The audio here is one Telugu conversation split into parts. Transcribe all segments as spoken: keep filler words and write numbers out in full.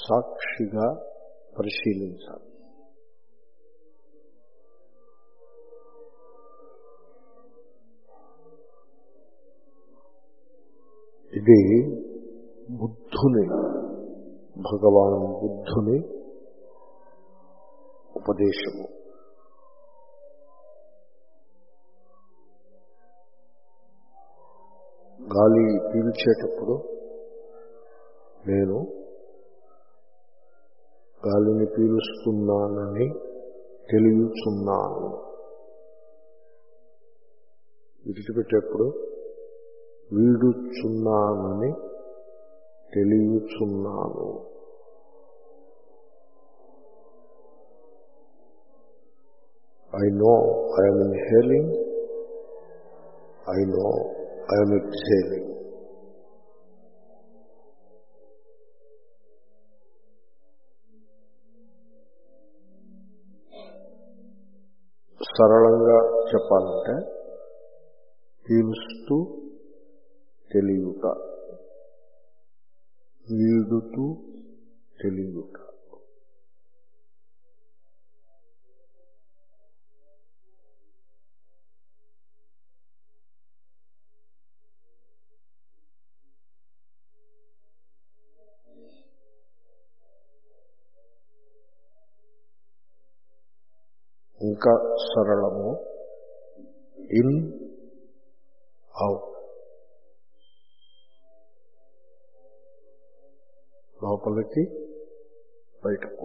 సాక్షిగా పరిశీలించాలి. ఇది బుద్ధుని భగవాన్ బుద్ధుని ఉపదేశము. గాలి పీల్చేటప్పుడు నేను గాలిని పీలుస్తున్నానని తెలియచున్నాను. విడిచిపెట్టేప్పుడు వీడుచున్నానని తెలియచున్నాను. I know I am inhaling. I know I am exhaling. సరళంగా చెప్పాలంటే పీలుస్తూ తెలియుట, వీడుతూ తెలియుట. ఇంకా సరళము ఇన్ అవుట్, లోపలికి బయటకు.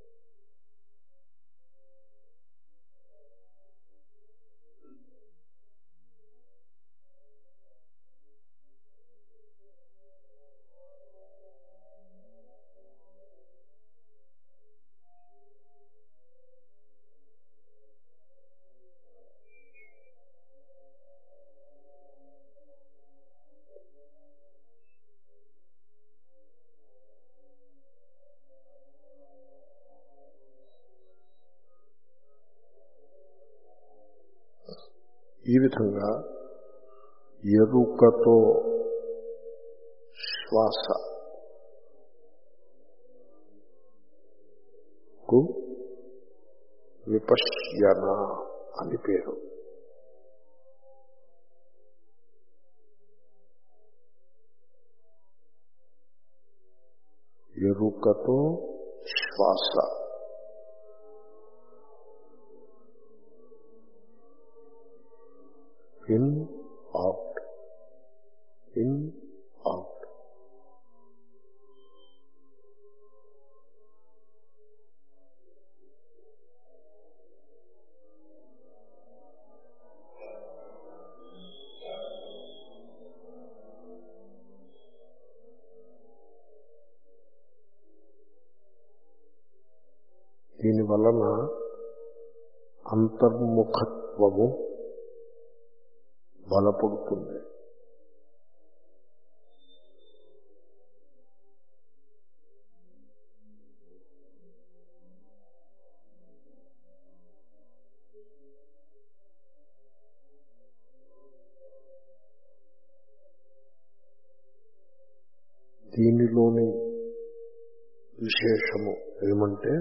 ఈ విధంగా ఎరుకతో శ్వాసకు విపశ్యన అని పేరు. ఎరుకతో శ్వాస in, out, in, out. దీని వలన అంతర్ముఖత్వము బలపడుతుంది. దీనిలోని విశేషము ఏమంటే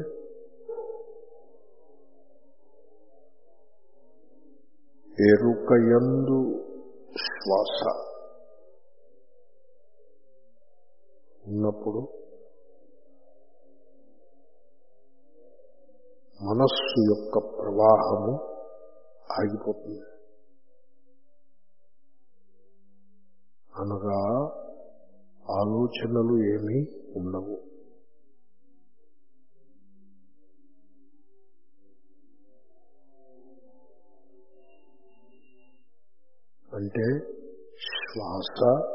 ఎరుకయందు శ్వాస ఉన్నప్పుడు మనస్సు యొక్క ప్రవాహము ఆగిపోతుంది. అనగా ఆలోచనలు ఏమీ ఉండవు. అంటే శ్వాస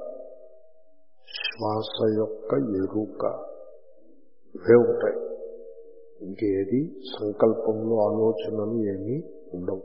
శ్వాస యొక్క ఎరుక ఇవే ఉంటాయి. ఇంకేది సంకల్పంలో ఆలోచనలు ఏమీ ఉండవు.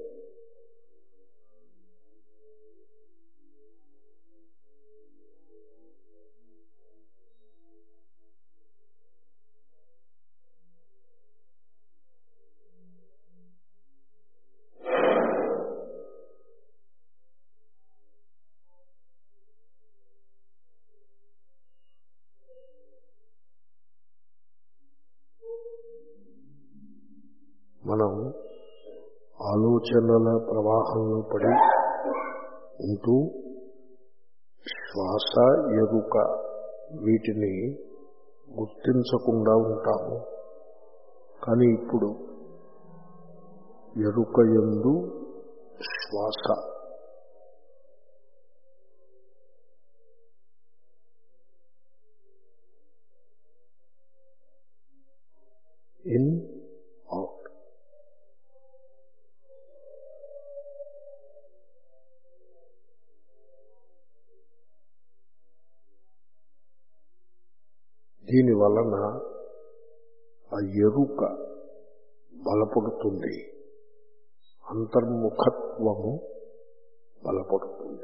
మనం ఆలోచనల ప్రవాహంలో పడి ఉంటూ శ్వాస ఎరుక వీటిని గుర్తించకుండా ఉంటాము. కానీ ఇప్పుడు ఎరుక యందు శ్వాస ఇన్ అవుట్. దీని వలన ఆ ఎరుక బలపడుతుంది, అంతర్ముఖత్వము బలపడుతుంది.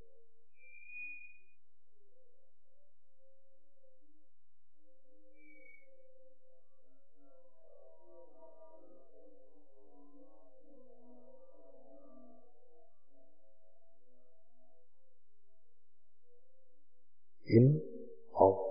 In out.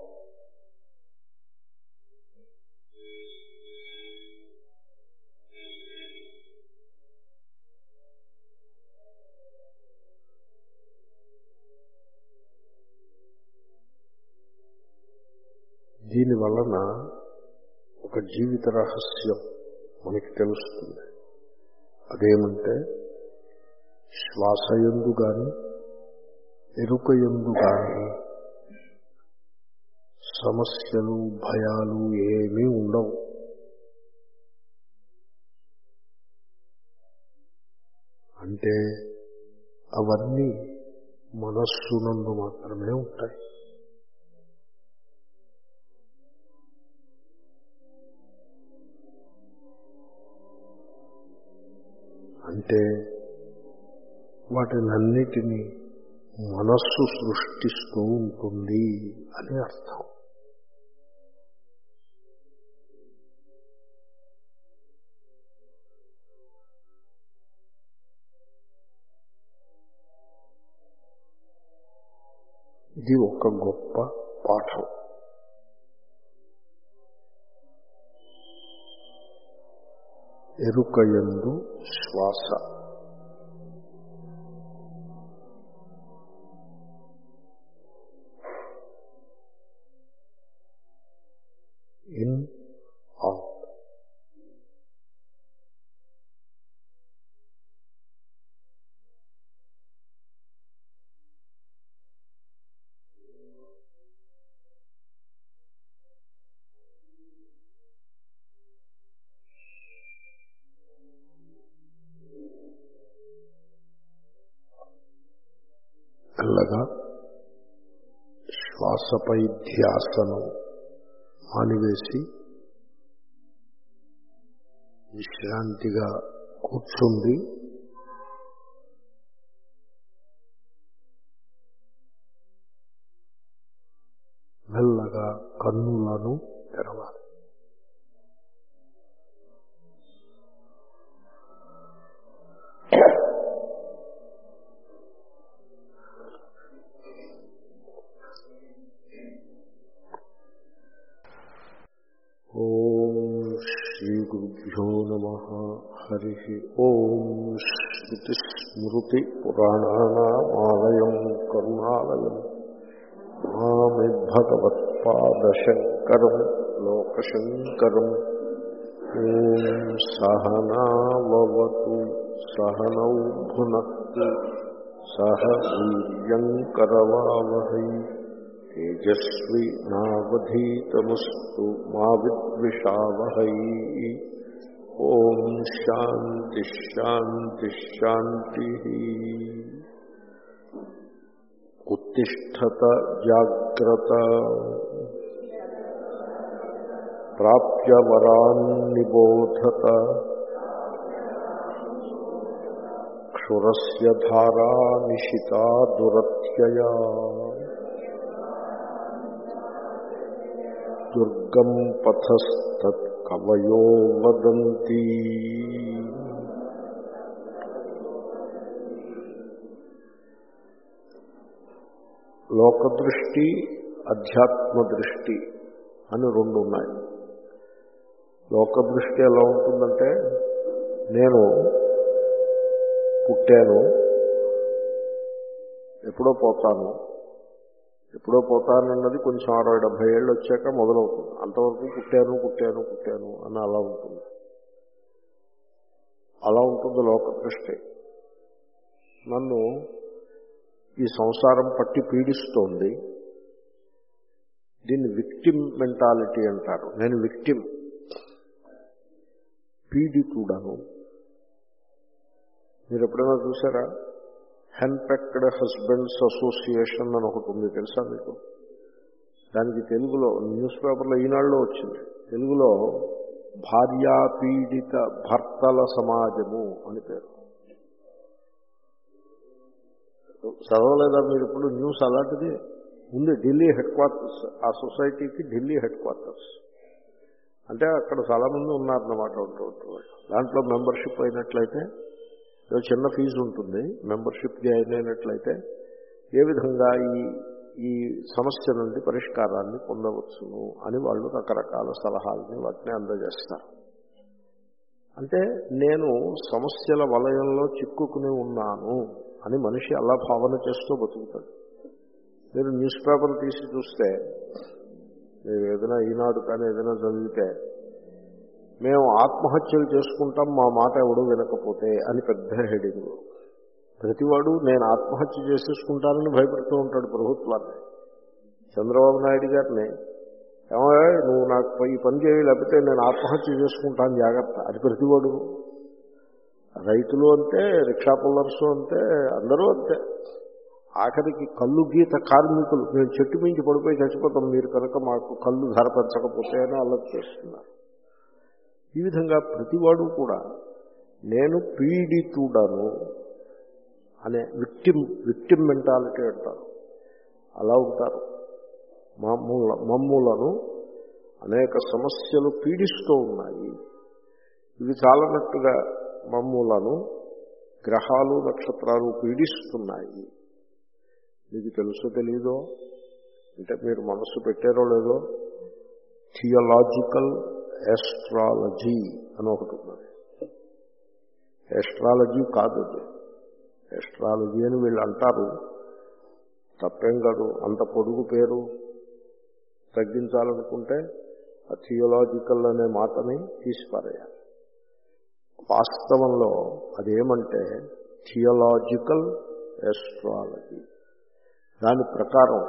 దీని వలన ఒక జీవిత రహస్యం మనకి తెలుస్తుంది. అదేమంటే శ్వాసయందు గాని ఎరుకయందు గాని సమస్యలు భయాలు ఏమీ ఉండవు. అంటే అవన్నీ మనస్సునందు మాత్రమే ఉంటాయి. అంటే వాటినన్నిటినీ మనస్సు సృష్టిస్తూ ఉంటుంది అని అర్థం. ఇది ఒక గొప్ప పాఠం. ఎరుకయందు శ్వాస. In out. మెల్లగా శ్వాసపై ధ్యాసను మానివేసి విశ్రాంతిగా కూర్చుండి మెల్లగా కన్నులను తెరవాలి. శ్రీగురుభ్యో నమః. హరి ఓం. శ్రుతిస్మృతిపురాణానామాలయం కరుణాలయం మామి భగవత్పాదశంకరం లోకశంకరం. ఓం సహనావతు సహనౌ భునక్తు సహ వీర్యంకరవావహై తేజస్వి నావధీతమస్తు మా విద్విషావహై. ఓం శాంతి శాంతి శాంతి. ఉత్తిష్ఠత జాగ్రత్త. ప్రాప్య వరాన్ నిబోధత. క్షురస్య ధారా నిశితా దురత్యయా. దుర్గం పథస్తత్ కవయో వదంతి. లోకదృష్టి, అధ్యాత్మ దృష్టి అని రెండు ఉన్నాయి. లోకదృష్టి ఎలా ఉంటుందంటే నేను పుట్టాను, ఎప్పుడో పోతాను, ఎప్పుడో పోతానన్నది కొంచెం అరవై డెబ్భై ఏళ్ళు వచ్చాక మొదలవుతుంది. అంతవరకు పుట్టాను పుట్టాను పుట్టాను అని అలా ఉంటుంది. అలా ఉంటుంది లోక దృష్టి. నన్ను ఈ సంసారం పట్టి పీడిస్తోంది. దీన్ని విక్టిమ్ మెంటాలిటీ అంటారు. నేను విక్టిమ్, పీడితుడను. మీరు ఎప్పుడైనా చూసారా? హెన్పెక్డ్ హస్బెండ్స్ అసోసియేషన్ అని ఒకటి ఉంది, తెలుసా మీకు? దానికి తెలుగులో న్యూస్ పేపర్లో ఈనాడులో వచ్చింది. తెలుగులో భార్యా పీడిత భర్తల సమాజము అని పేరు. చదవలేదా మీరు ఇప్పుడు న్యూస్? అలాంటిది ఉంది. ఢిల్లీ హెడ్ క్వార్టర్స్, ఆ సొసైటీకి ఢిల్లీ హెడ్ క్వార్టర్స్. అంటే అక్కడ చాలామంది ఉన్నారన్నమాట. దాంట్లో మెంబర్షిప్ అయినట్లయితే ఏదో చిన్న ఫీజు ఉంటుంది. మెంబర్షిప్ జాయిన్ అయినట్లయితే ఏ విధంగా ఈ ఈ సమస్య నుండి పరిష్కారాన్ని పొందవచ్చును అని వాళ్ళు రకరకాల సలహాలని వాటిని అందజేస్తారు. అంటే నేను సమస్యల వలయంలో చిక్కుకుని ఉన్నాను అని మనిషి అలా భావన చేస్తూ బతుకుతాడు. మీరు న్యూస్ పేపర్ తీసి చూస్తే, మీరు ఏదైనా ఈనాడు కానీ ఏదైనా చదివితే, మేము ఆత్మహత్యలు చేసుకుంటాం మా మాట ఎవడో వినకపోతే అని పెద్ద హెడింగ్. ప్రతివాడు నేను ఆత్మహత్య చేసేసుకుంటానని భయపడుతూ ఉంటాడు ప్రభుత్వాన్ని. చంద్రబాబు నాయుడు గారిని, ఏమయ్యా నువ్వు నాకు ఈ పని చేయాలి లేకపోతే నేను ఆత్మహత్య చేసుకుంటాను జాగ్రత్త, అది ప్రతివాడు. రైతులు అంతే, రిక్షా పుల్లర్సు అంతే, అందరూ అంతే. ఆఖరికి కళ్ళు గీత కార్మికులు, మేము చెట్టు మించి పడిపోయి చచ్చిపోతాం మీరు కనుక మాకు కళ్ళు ధర పెంచకపోతే అని అల్లరి చేస్తున్నారు. ఈ విధంగా ప్రతివాడు కూడా నేను పీడితుడను అనే విక్టిమ్ విక్టిమ్ మెంటాలిటీ అంటారు. అలా ఉంటారు. మమ్ముల మమ్ములను అనేక సమస్యలు పీడిస్తూ ఉన్నాయి. ఇవి చాలనట్టుగా మమ్ములను గ్రహాలు నక్షత్రాలు పీడిస్తున్నాయి. మీకు తెలుసో తెలీదో, అంటే మీరు మనస్సు పెట్టారో లేదో, థియలాజికల్ ఎస్ట్రాలజీ అని ఒకటి ఉన్నది. ఎస్ట్రాలజీ కాదు, ఎస్ట్రాలజీ అని వీళ్ళు అంటారు. తప్పేం కాదు. అంత పొడుగు పేరు తగ్గించాలనుకుంటే ఆ థియోలాజికల్ అనే మాటని తీసిపారేయాలి. వాస్తవంలో అదేమంటే థియోలాజికల్ ఎస్ట్రాలజీ. దాని ప్రకారం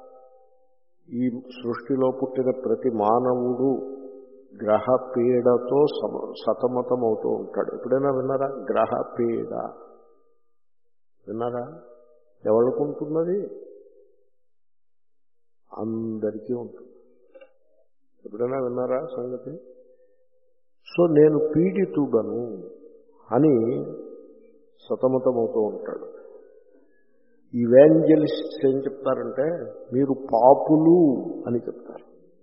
ఈ సృష్టిలో పుట్టిన ప్రతి మానవుడు గ్రహ పీడతో సమ సతమతమవుతూ ఉంటాడు. ఎప్పుడైనా విన్నారా గ్రహ పీడ? విన్నారా? ఎవరికి ఉంటున్నది? అందరికీ ఉంటుంది. ఎప్పుడైనా విన్నారా సంగతి? సో నేను పీడితుడను అని సతమతమవుతూ ఉంటాడు. ఈవాంజలిస్ట్స్ ఏం చెప్తారంటే మీరు పాపులు అని చెప్తారు.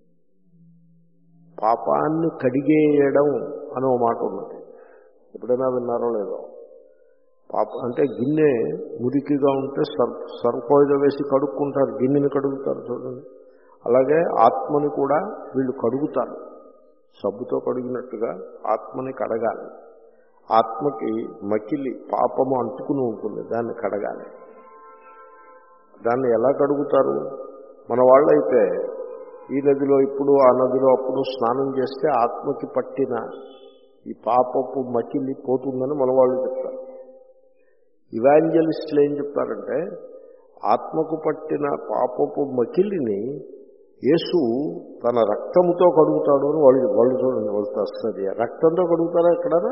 పాపాన్ని కడిగేయడం అనే ఒక మాట ఉన్నది. ఎప్పుడైనా విన్నారో లేదో? పాప అంటే గిన్నె మురికిగా ఉంటే సర్ఫ్ సర్ఫోయిద వేసి కడుక్కుంటారు, గిన్నెని కడుగుతారు చూడండి. అలాగే ఆత్మని కూడా వీళ్ళు కడుగుతారు, సబ్బుతో కడిగినట్టుగా ఆత్మని కడగాలి. ఆత్మకి మకిలి పాపము అంటుకుని ఉంటుంది, దాన్ని కడగాలి. దాన్ని ఎలా కడుగుతారు? మన వాళ్ళైతే ఈ నదిలో ఇప్పుడు ఆ నదిలో అప్పుడు స్నానం చేస్తే ఆత్మకి పట్టిన ఈ పాపపు మకిలి పోతుందని మన వాళ్ళు చెప్తారు. ఇవాంజలిస్టులు ఏం చెప్తారంటే ఆత్మకు పట్టిన పాపపు మకిలిని యేసు తన రక్తముతో కడుగుతాడు అని వాళ్ళు వాళ్ళు చూడండి. వాళ్ళు వస్తుంది రక్తంతో కడుగుతారా ఎక్కడనా?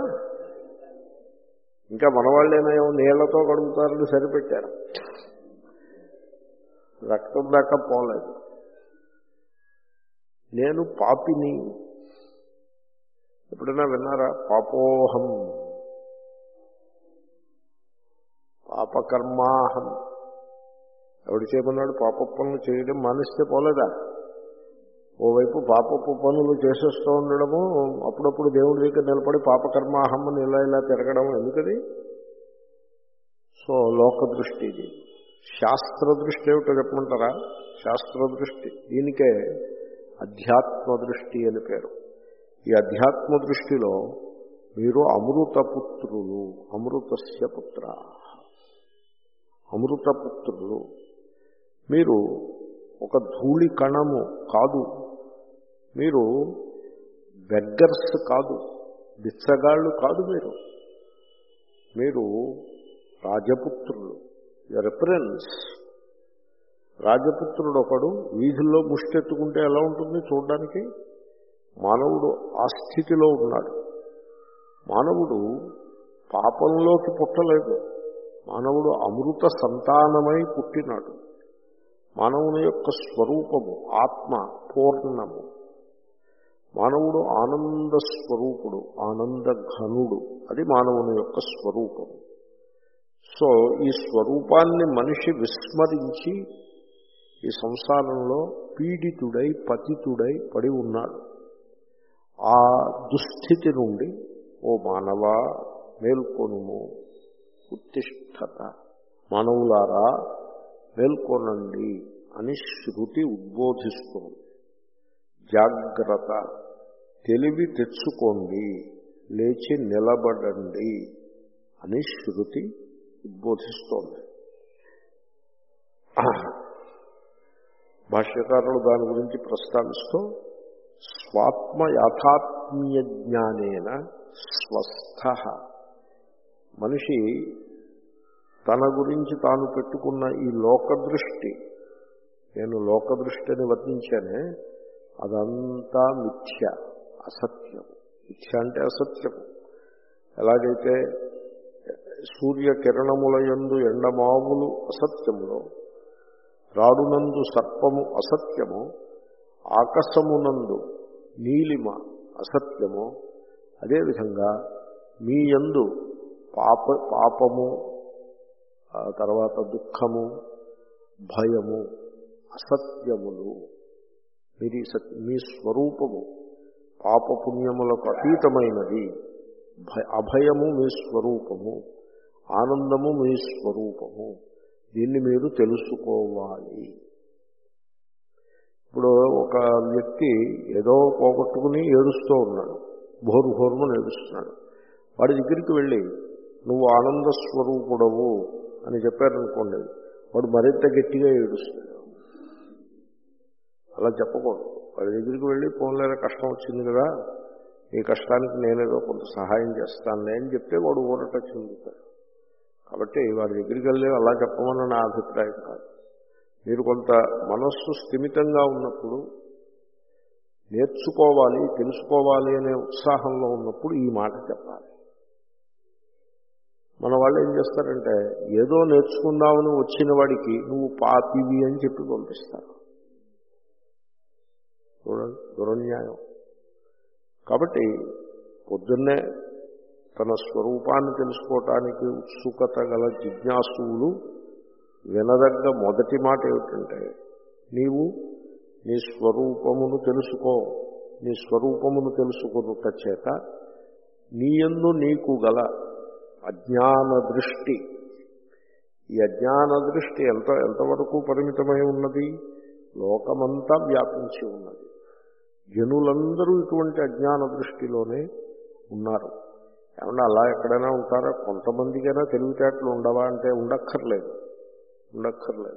ఇంకా మన వాళ్ళేమో నీళ్లతో కడుగుతారని సరిపెట్టారు, రక్తం దాకా పోలేదు. నేను పాపిని. ఎప్పుడైనా విన్నారా? పాపోహం పాపకర్మాహం. ఎవడు చేయమన్నాడు? పాప పనులు చేయడం మానేస్తే పోలేదా? ఓవైపు పాపపు పనులు చేసేస్తూ ఉండడము, అప్పుడప్పుడు దేవుడి దగ్గర నిలబడి పాపకర్మాహం అని ఇలా ఇలా తిరగడం ఎందుకది? సో లోక దృష్టి ఇది. శాస్త్ర దృష్టి ఏమిటో చెప్పమంటారా? శాస్త్ర దృష్టి దీనికే అధ్యాత్మ దృష్టి అని పేరు. ఈ అధ్యాత్మ దృష్టిలో మీరు అమృతపుత్రులు, అమృతస్య పుత్ర, అమృతపుత్రులు. మీరు ఒక ధూళి కణము కాదు, మీరు బెగ్గర్స్ కాదు, బిచ్చగాళ్ళు కాదు, మీరు మీరు రాజపుత్రులు. Your prince. రాజపుత్రుడు ఒకడు వీధుల్లో ముష్టెత్తుకుంటే ఎలా ఉంటుంది చూడడానికి? మానవుడు ఆ స్థితిలో ఉన్నాడు. మానవుడు పాపంలోకి పుట్టలేదు, మానవుడు అమృత సంతానమై పుట్టినాడు. మానవుని యొక్క స్వరూపము ఆత్మ పూర్ణము. మానవుడు ఆనంద స్వరూపుడు, ఆనంద ఘనుడు. అది మానవుని యొక్క స్వరూపము. సో ఈ స్వరూపాన్ని మనిషి విస్మరించి ఈ సంసారంలో పీడితుడై పతితుడై పడి ఉన్నాడు. ఆ దుస్థితి నుండి ఓ మానవా మేల్కొనుము, ఉత్తిష్ఠత, మానవులారా మేల్కొనండి అని శృతి ఉద్బోధిస్తుంది. జాగ్రత్త, తెలివి తెచ్చుకోండి, లేచి నిలబడండి అని శృతి ఉద్బోధిస్తోంది. భాష్యకారులు దాని గురించి ప్రస్తావిస్తూ స్వాత్మ యాథాత్మ్య జ్ఞానేన స్వస్థ. మనిషి తన గురించి తాను పెట్టుకున్న ఈ లోకదృష్టి, నేను లోకదృష్టిని వర్ణించానే, అదంతా మిథ్య, అసత్యం. మిథ్య అంటే అసత్యము. ఎలాగైతే సూర్యకిరణముల యందు ఎండమావులు అసత్యములో, రాడునందు సర్పము అసత్యము, ఆకాశమునందు నీలిమ అసత్యము, అదేవిధంగా మీ యందు పాప పాపము, తర్వాత దుఃఖము, భయము అసత్యములు. మీరు మీ స్వరూపము పాపపుణ్యములకు అతీతమైనది. అభయము మీ స్వరూపము, ఆనందము మీ స్వరూపము. దీన్ని మీరు తెలుసుకోవాలి. ఇప్పుడు ఒక వ్యక్తి ఏదో పోగొట్టుకుని ఏడుస్తూ ఉన్నాడు, భోరు భోరుమని ఏడుస్తున్నాడు. వాడి దగ్గరికి వెళ్ళి నువ్వు ఆనంద స్వరూపుడవు అని చెప్పారనుకోండి, వాడు మరింత గట్టిగా ఏడుస్తాడు. అలా చెప్పకూడదు. వాడి దగ్గరికి వెళ్ళి పోన్లేదా కష్టం వచ్చింది కదా, ఈ కష్టానికి నేనేదో కొంత సహాయం చేస్తానులే అని చెప్తే వాడు ఊరట చెందుతాడు. కాబట్టి వాడి దగ్గరికి వెళ్ళి అలా చెప్పమని నా అభిప్రాయం కాదు. మీరు కొంత మనస్సు స్థిమితంగా ఉన్నప్పుడు, నేర్చుకోవాలి తెలుసుకోవాలి అనే ఉత్సాహంలో ఉన్నప్పుడు ఈ మాట చెప్పాలి. మన వాళ్ళు ఏం చేస్తారంటే ఏదో నేర్చుకుందామని వచ్చిన వాడికి నువ్వు పాపివి అని చెప్పి పంపిస్తారు. చూడండి, దురన్యాయం. కాబట్టి పొద్దున్నే తన స్వరూపాన్ని తెలుసుకోవటానికి ఉత్సుకత గల జిజ్ఞాసువులు వినదగ్గ మొదటి మాట ఏమిటంటే, నీవు నీ స్వరూపమును తెలుసుకో. నీ స్వరూపమును తెలుసుకున్నట చేత నీయందు నీకు గల అజ్ఞాన దృష్టి, ఈ అజ్ఞాన దృష్టి ఎంత ఎంతవరకు పరిమితమై ఉన్నది? లోకమంతా వ్యాపించి ఉన్నది. జనులందరూ ఇటువంటి అజ్ఞాన దృష్టిలోనే ఉన్నారు. ఏమన్నా అలా ఎక్కడైనా ఉంటారా? కొంతమందికైనా తెలివితేటలు ఉండవా అంటే ఉండక్కర్లేదు, ఉండక్కర్లేదు.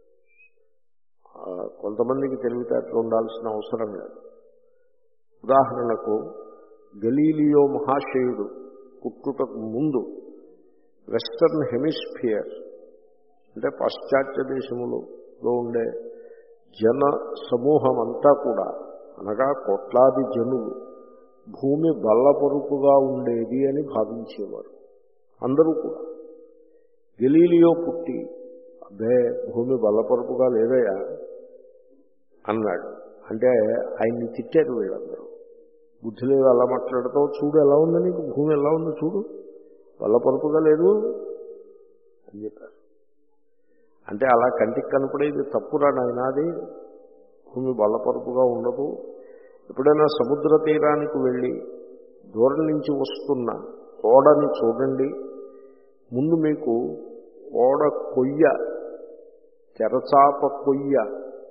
కొంతమందికి తెలివితేటలు ఉండాల్సిన అవసరం లేదు. ఉదాహరణకు గలీలియో మహాశయుడు పుట్టుటకు ముందు వెస్టర్న్ హెమిస్ఫియర్ అంటే పాశ్చాత్య దేశములో ఉండే జన సమూహం అంతా కూడా, అనగా కోట్లాది జనులు, భూమి బల్లపరుపుగా ఉండేది అని భావించేవారు. అందరూ కూడా గలీలియో పుట్టి అబ్బే భూమి బల్లపరుపుగా లేదయా అన్నాడు. అంటే ఆయన్ని తిట్టారు వీళ్ళందరూ. బుద్ధి లేదు, అలా మాట్లాడతావు, చూడు ఎలా ఉంది నీకు, భూమి ఎలా ఉందో చూడు, బల్లపరుపుగా లేదు అని చెప్పారు. అంటే అలా కంటికి కనపడేది తప్పురా నాయనాది, భూమి బల్లపరుపుగా ఉండదు. ఎప్పుడైనా సముద్ర తీరానికి వెళ్ళి దూరం నుంచి వస్తున్న ఓడని చూడండి. ముందు మీకు ఓడ కొయ్య, తెరచాప కొయ్య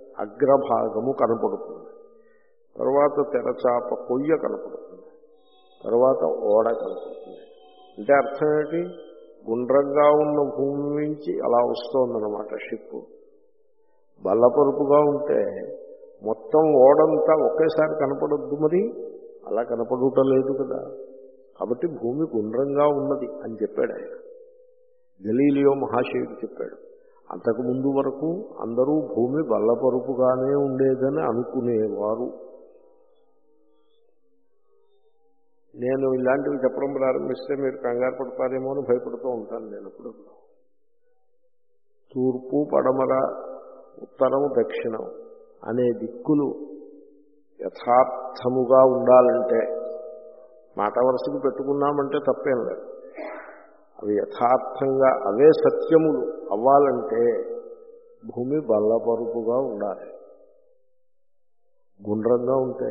అగ్రభాగము కనపడుతుంది, తర్వాత తెరచాప కొయ్య కనపడుతుంది. తర్వాత ఓడ కనపడుతుంది. అంటే అర్థం ఏంటి? గుండ్రంగా ఉన్న భూమి నుంచి అలా వస్తోందన్నమాట షిప్. బల్లపరుపుగా ఉంటే మొత్తం ఓడంతా ఒకేసారి కనపడొద్దు, మరి అలా కనపడుట లేదు కదా. కాబట్టి భూమి గుండ్రంగా ఉన్నది అని చెప్పాడు ఆయన. గలీలియో మహాశయుడు చెప్పాడు. అంతకు ముందు వరకు అందరూ భూమి బల్లపరుపుగానే ఉండేదని అనుకునేవారు. నేను ఇలాంటివి చెప్పడం ప్రారంభిస్తే మీరు కంగారు పడతారేమో అని భయపడుతూ ఉంటాను నేను ఎప్పుడు. తూర్పు, పడమర, ఉత్తరం, దక్షిణం అనే దిక్కులు యథార్థముగా ఉండాలంటే, మాట వరుసకు పెట్టుకున్నామంటే తప్పేం లేదు, అవి యథార్థంగా అవే సత్యములు అవ్వాలంటే భూమి బల్లపరుపుగా ఉండాలి. గుండ్రంగా ఉంటే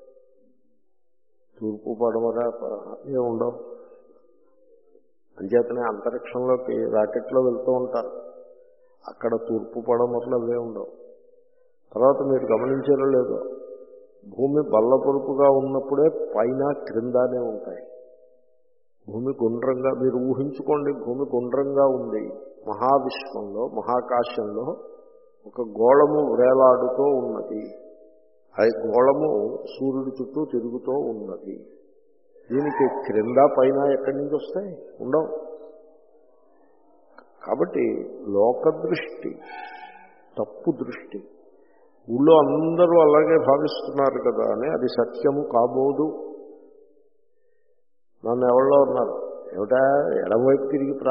తూర్పు, పడమర ఏ ఉండవు. అంచేతనే అంతరిక్షంలోకి రాకెట్లో వెళ్తూ ఉంటారు, అక్కడ తూర్పు పడమరలు అవే ఉండవు. తర్వాత మీరు గమనించారో లేదో, భూమి బల్లపరుపుగా ఉన్నప్పుడే పైన క్రిందనే ఉంటాయి. భూమి గుండ్రంగా మీరు ఊహించుకోండి, భూమి గుండ్రంగా ఉంది. మహావిశ్వంలో, మహాకాశంలో ఒక గోళము వేలాడుతూ ఉన్నది. ఆ గోళము సూర్యుడి చుట్టూ తిరుగుతూ ఉన్నది. దీనికి క్రింద పైన ఎక్కడి నుంచి వస్తాయి? ఉండవు. కాబట్టి లోకదృష్టి తప్పు దృష్టి. ఊళ్ళో అందరూ అలాగే భావిస్తున్నారు కదా అని అది సత్యము కాబోదు. నన్ను ఎవరిలో ఉన్నారు, ఏమిటా ఎడమవైపు తిరిగి ప్రా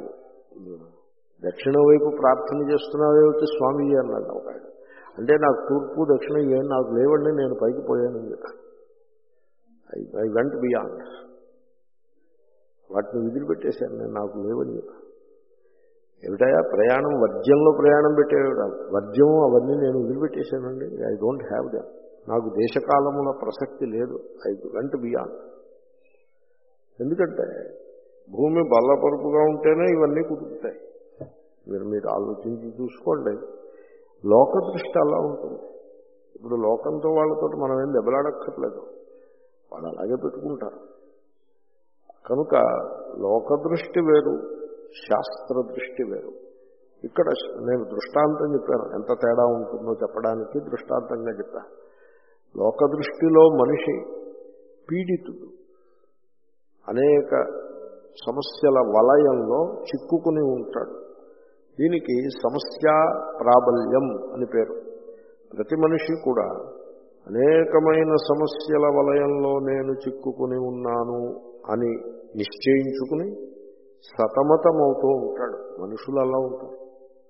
దక్షిణ వైపు ప్రార్థన చేస్తున్నావేమిటి స్వామి అన్నాడు ఒక ఆయన. అంటే నాకు తూర్పు దక్షిణ ఏం నాకు లేవండి, నేను పైకి పోయాను. ఐ ఐ వెంట్ బియాండ్, వాటిని వదిలిపెట్టేశాను, నేను నాకు లేవని చెప్పాను. ఏమిటయా ప్రయాణం వర్జ్యంలో ప్రయాణం పెట్టేవాడు, వర్జ్యం అవన్నీ నేను వదిలిపెట్టేశానండి. ఐ డోంట్ హ్యావ్ దమ్, నాకు దేశకాలముల ప్రసక్తి లేదు. I went beyond. ఎందుకంటే భూమి బల్లపరుపుగా ఉంటేనే ఇవన్నీ కుదురుతాయి. మీరు మీరు ఆలోచించి చూసుకోండి. లోకదృష్టి అలా ఉంటుంది. ఇప్పుడు లోకంతో వాళ్ళతో మనం ఏం దెబ్బలాడక్కర్లేదు, వాళ్ళు అలాగే పెట్టుకుంటారు. కనుక లోకదృష్టి వేరు, శాస్త్ర దృష్టి వేరు. ఇక్కడ నేను దృష్టాంతం చెప్పాను, ఎంత తేడా ఉంటుందో చెప్పడానికి దృష్టాంతంగా చెప్పాను. లోకదృష్టిలో మనిషి పీడితుడు, అనేక సమస్యల వలయంలో చిక్కుకుని ఉంటాడు. దీనికి సమస్యా ప్రాబల్యం అని పేరు. ప్రతి మనిషి కూడా అనేకమైన సమస్యల వలయంలో నేను చిక్కుకుని ఉన్నాను అని నిశ్చయించుకుని సతమతమవుతూ ఉంటాడు. మనుషులు అలా ఉంటారు.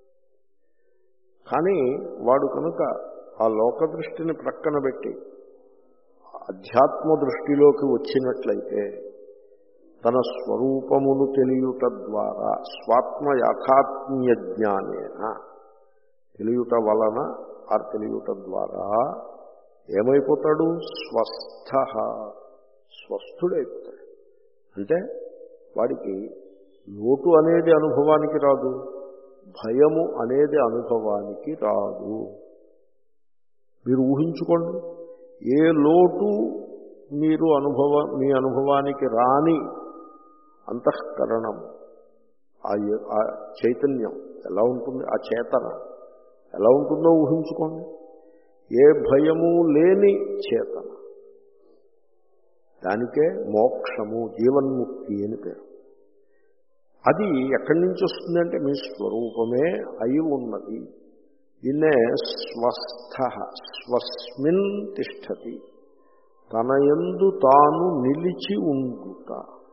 కానీ వాడు కనుక ఆ లోకదృష్టిని ప్రక్కన పెట్టి అధ్యాత్మ దృష్టిలోకి వచ్చినట్లయితే తన స్వరూపమును తెలియుట ద్వారా స్వాత్మ యాథాత్మ్య జ్ఞానేన తెలియుట వలన ఆ తెలియుట ద్వారా ఏమైపోతాడు? స్వస్థ, స్వస్థుడైపోతాడు. అంటే వాడికి లోటు అనేది అనుభవానికి రాదు, భయము అనేది అనుభవానికి రాదు. మీరు ఊహించుకోండి, ఏ లోటు మీరు అనుభవ మీ అనుభవానికి రాని అంతఃకరణము, ఆ చైతన్యం ఎలా ఉంటుంది, ఆ చేతన ఎలా ఉంటుందో ఊహించుకోండి. ఏ భయము లేని చేతన, దానికే మోక్షము, జీవన్ముక్తి అని పేరు. అది ఎక్కడి నుంచి వస్తుందంటే మీ స్వరూపమే అయి ఉన్నది. దీన్నే స్వస్థ, స్వస్మిన్ తిష్టతి, తన యందు తాను నిలిచి ఉండుట.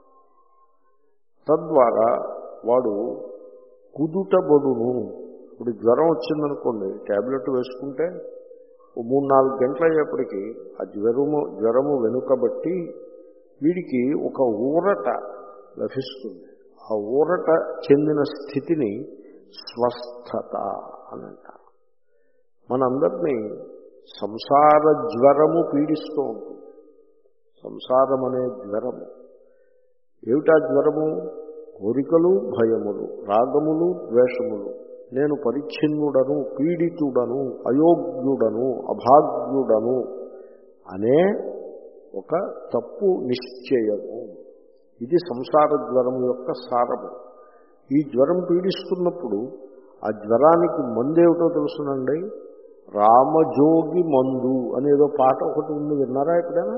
తద్వారా వాడు కుదుటబడును. ఇప్పుడు జ్వరం వచ్చిందనుకోండి, ట్యాబ్లెట్ వేసుకుంటే మూడు నాలుగు గంటలు అయ్యేప్పటికీ ఆ జ్వరము జ్వరము వెనుకబట్టి వీడికి ఒక ఊరట లభిస్తుంది. ఆ ఊరట చెందిన స్థితిని స్వస్థత అని అంటారు. మనందరినీ సంసార జ్వరము పీడిస్తూ ఉంటుంది. సంసారం అనే జ్వరము ఏమిటా జ్వరము? కోరికలు, భయములు, రాగములు, ద్వేషములు. నేను పరిచ్ఛిన్నుడను, పీడితుడను, అయోగ్యుడను, అభాగ్యుడను అనే ఒక తప్పు నిశ్చయము. ఇది సంసార జ్వరం యొక్క సారము. ఈ జ్వరం పీడిస్తున్నప్పుడు ఆ జ్వరానికి మందు ఏమిటో తెలుసునండి. రామజోగి మందు అనేదో పాట ఒకటి ఉంది, విన్నారా ఎప్పుడైనా?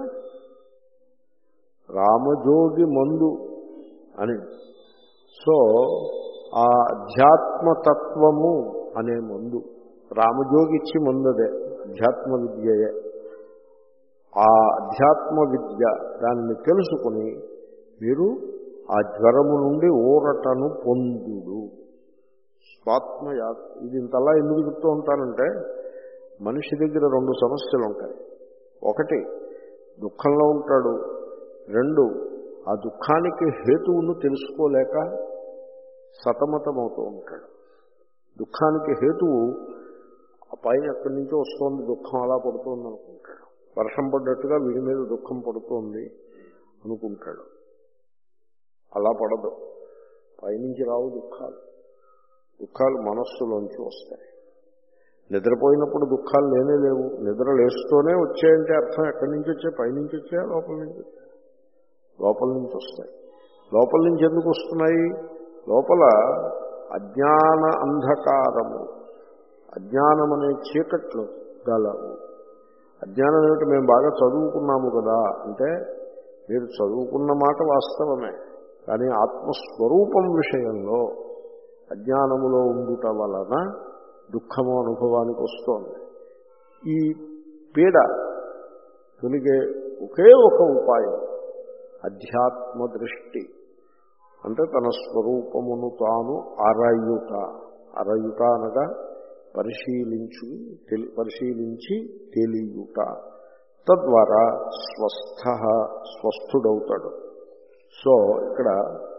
రామజోగి మందు అని. సో ఆ అధ్యాత్మతత్వము అనే మందు, రామజోగి ఇచ్చి మందు అదే, అధ్యాత్మ విద్యయే. ఆ అధ్యాత్మ విద్య దాన్ని తెలుసుకుని మీరు ఆ జ్వరము నుండి ఊరటను పొందుడు. స్వాత్మయా. ఇది ఇంతలా ఎందుకు చెప్తూ ఉంటానంటే, మనిషి దగ్గర రెండు సమస్యలు ఉంటాయి. ఒకటి, దుఃఖంలో ఉంటాడు. రెండు, ఆ దుఃఖానికి హేతువును తెలుసుకోలేక సతమతమవుతూ ఉంటాడు. దుఃఖానికి హేతువు ఆ పైన ఎక్కడి నుంచో వస్తోంది, దుఃఖం అలా పడుతోంది అనుకుంటాడు. వర్షం పడ్డట్టుగా వీడి మీద దుఃఖం పడుతోంది అనుకుంటాడు. అలా పడదు. పైనుంచి రావు దుఃఖాలు. దుఃఖాలు మనస్సులోంచి వస్తాయి. నిద్రపోయినప్పుడు దుఃఖాలు లేనే లేవు. నిద్ర లేస్తూనే వచ్చాయంటే అర్థం ఎక్కడి నుంచి వచ్చాయి? పైనుంచి వచ్చాయా, లోపల నుంచి వచ్చాయి? లోపల నుంచి వస్తాయి. లోపల నుంచి ఎందుకు వస్తున్నాయి? లోపల అజ్ఞాన అంధకారము, అజ్ఞానం అనే చీకట్లు గలవు. అజ్ఞానం ఏమిటి? మేము బాగా చదువుకున్నాము కదా అంటే, మీరు చదువుకున్న మాట వాస్తవమే, కానీ ఆత్మస్వరూపం విషయంలో అజ్ఞానములో ఉండుట వలన దుఃఖము అనుభవానికి వస్తోంది. ఈ పీడ తొలిగే ఒకే ఒక ఉపాయం అధ్యాత్మ దృష్టి. అంటే తన స్వరూపమును తాను అరయుట. అరయుట అనగా పరిశీలించు పరిశీలించి తెలియుట. తద్వారా స్వస్థ స్వస్థుడవుతాడు. సో ఇక్కడ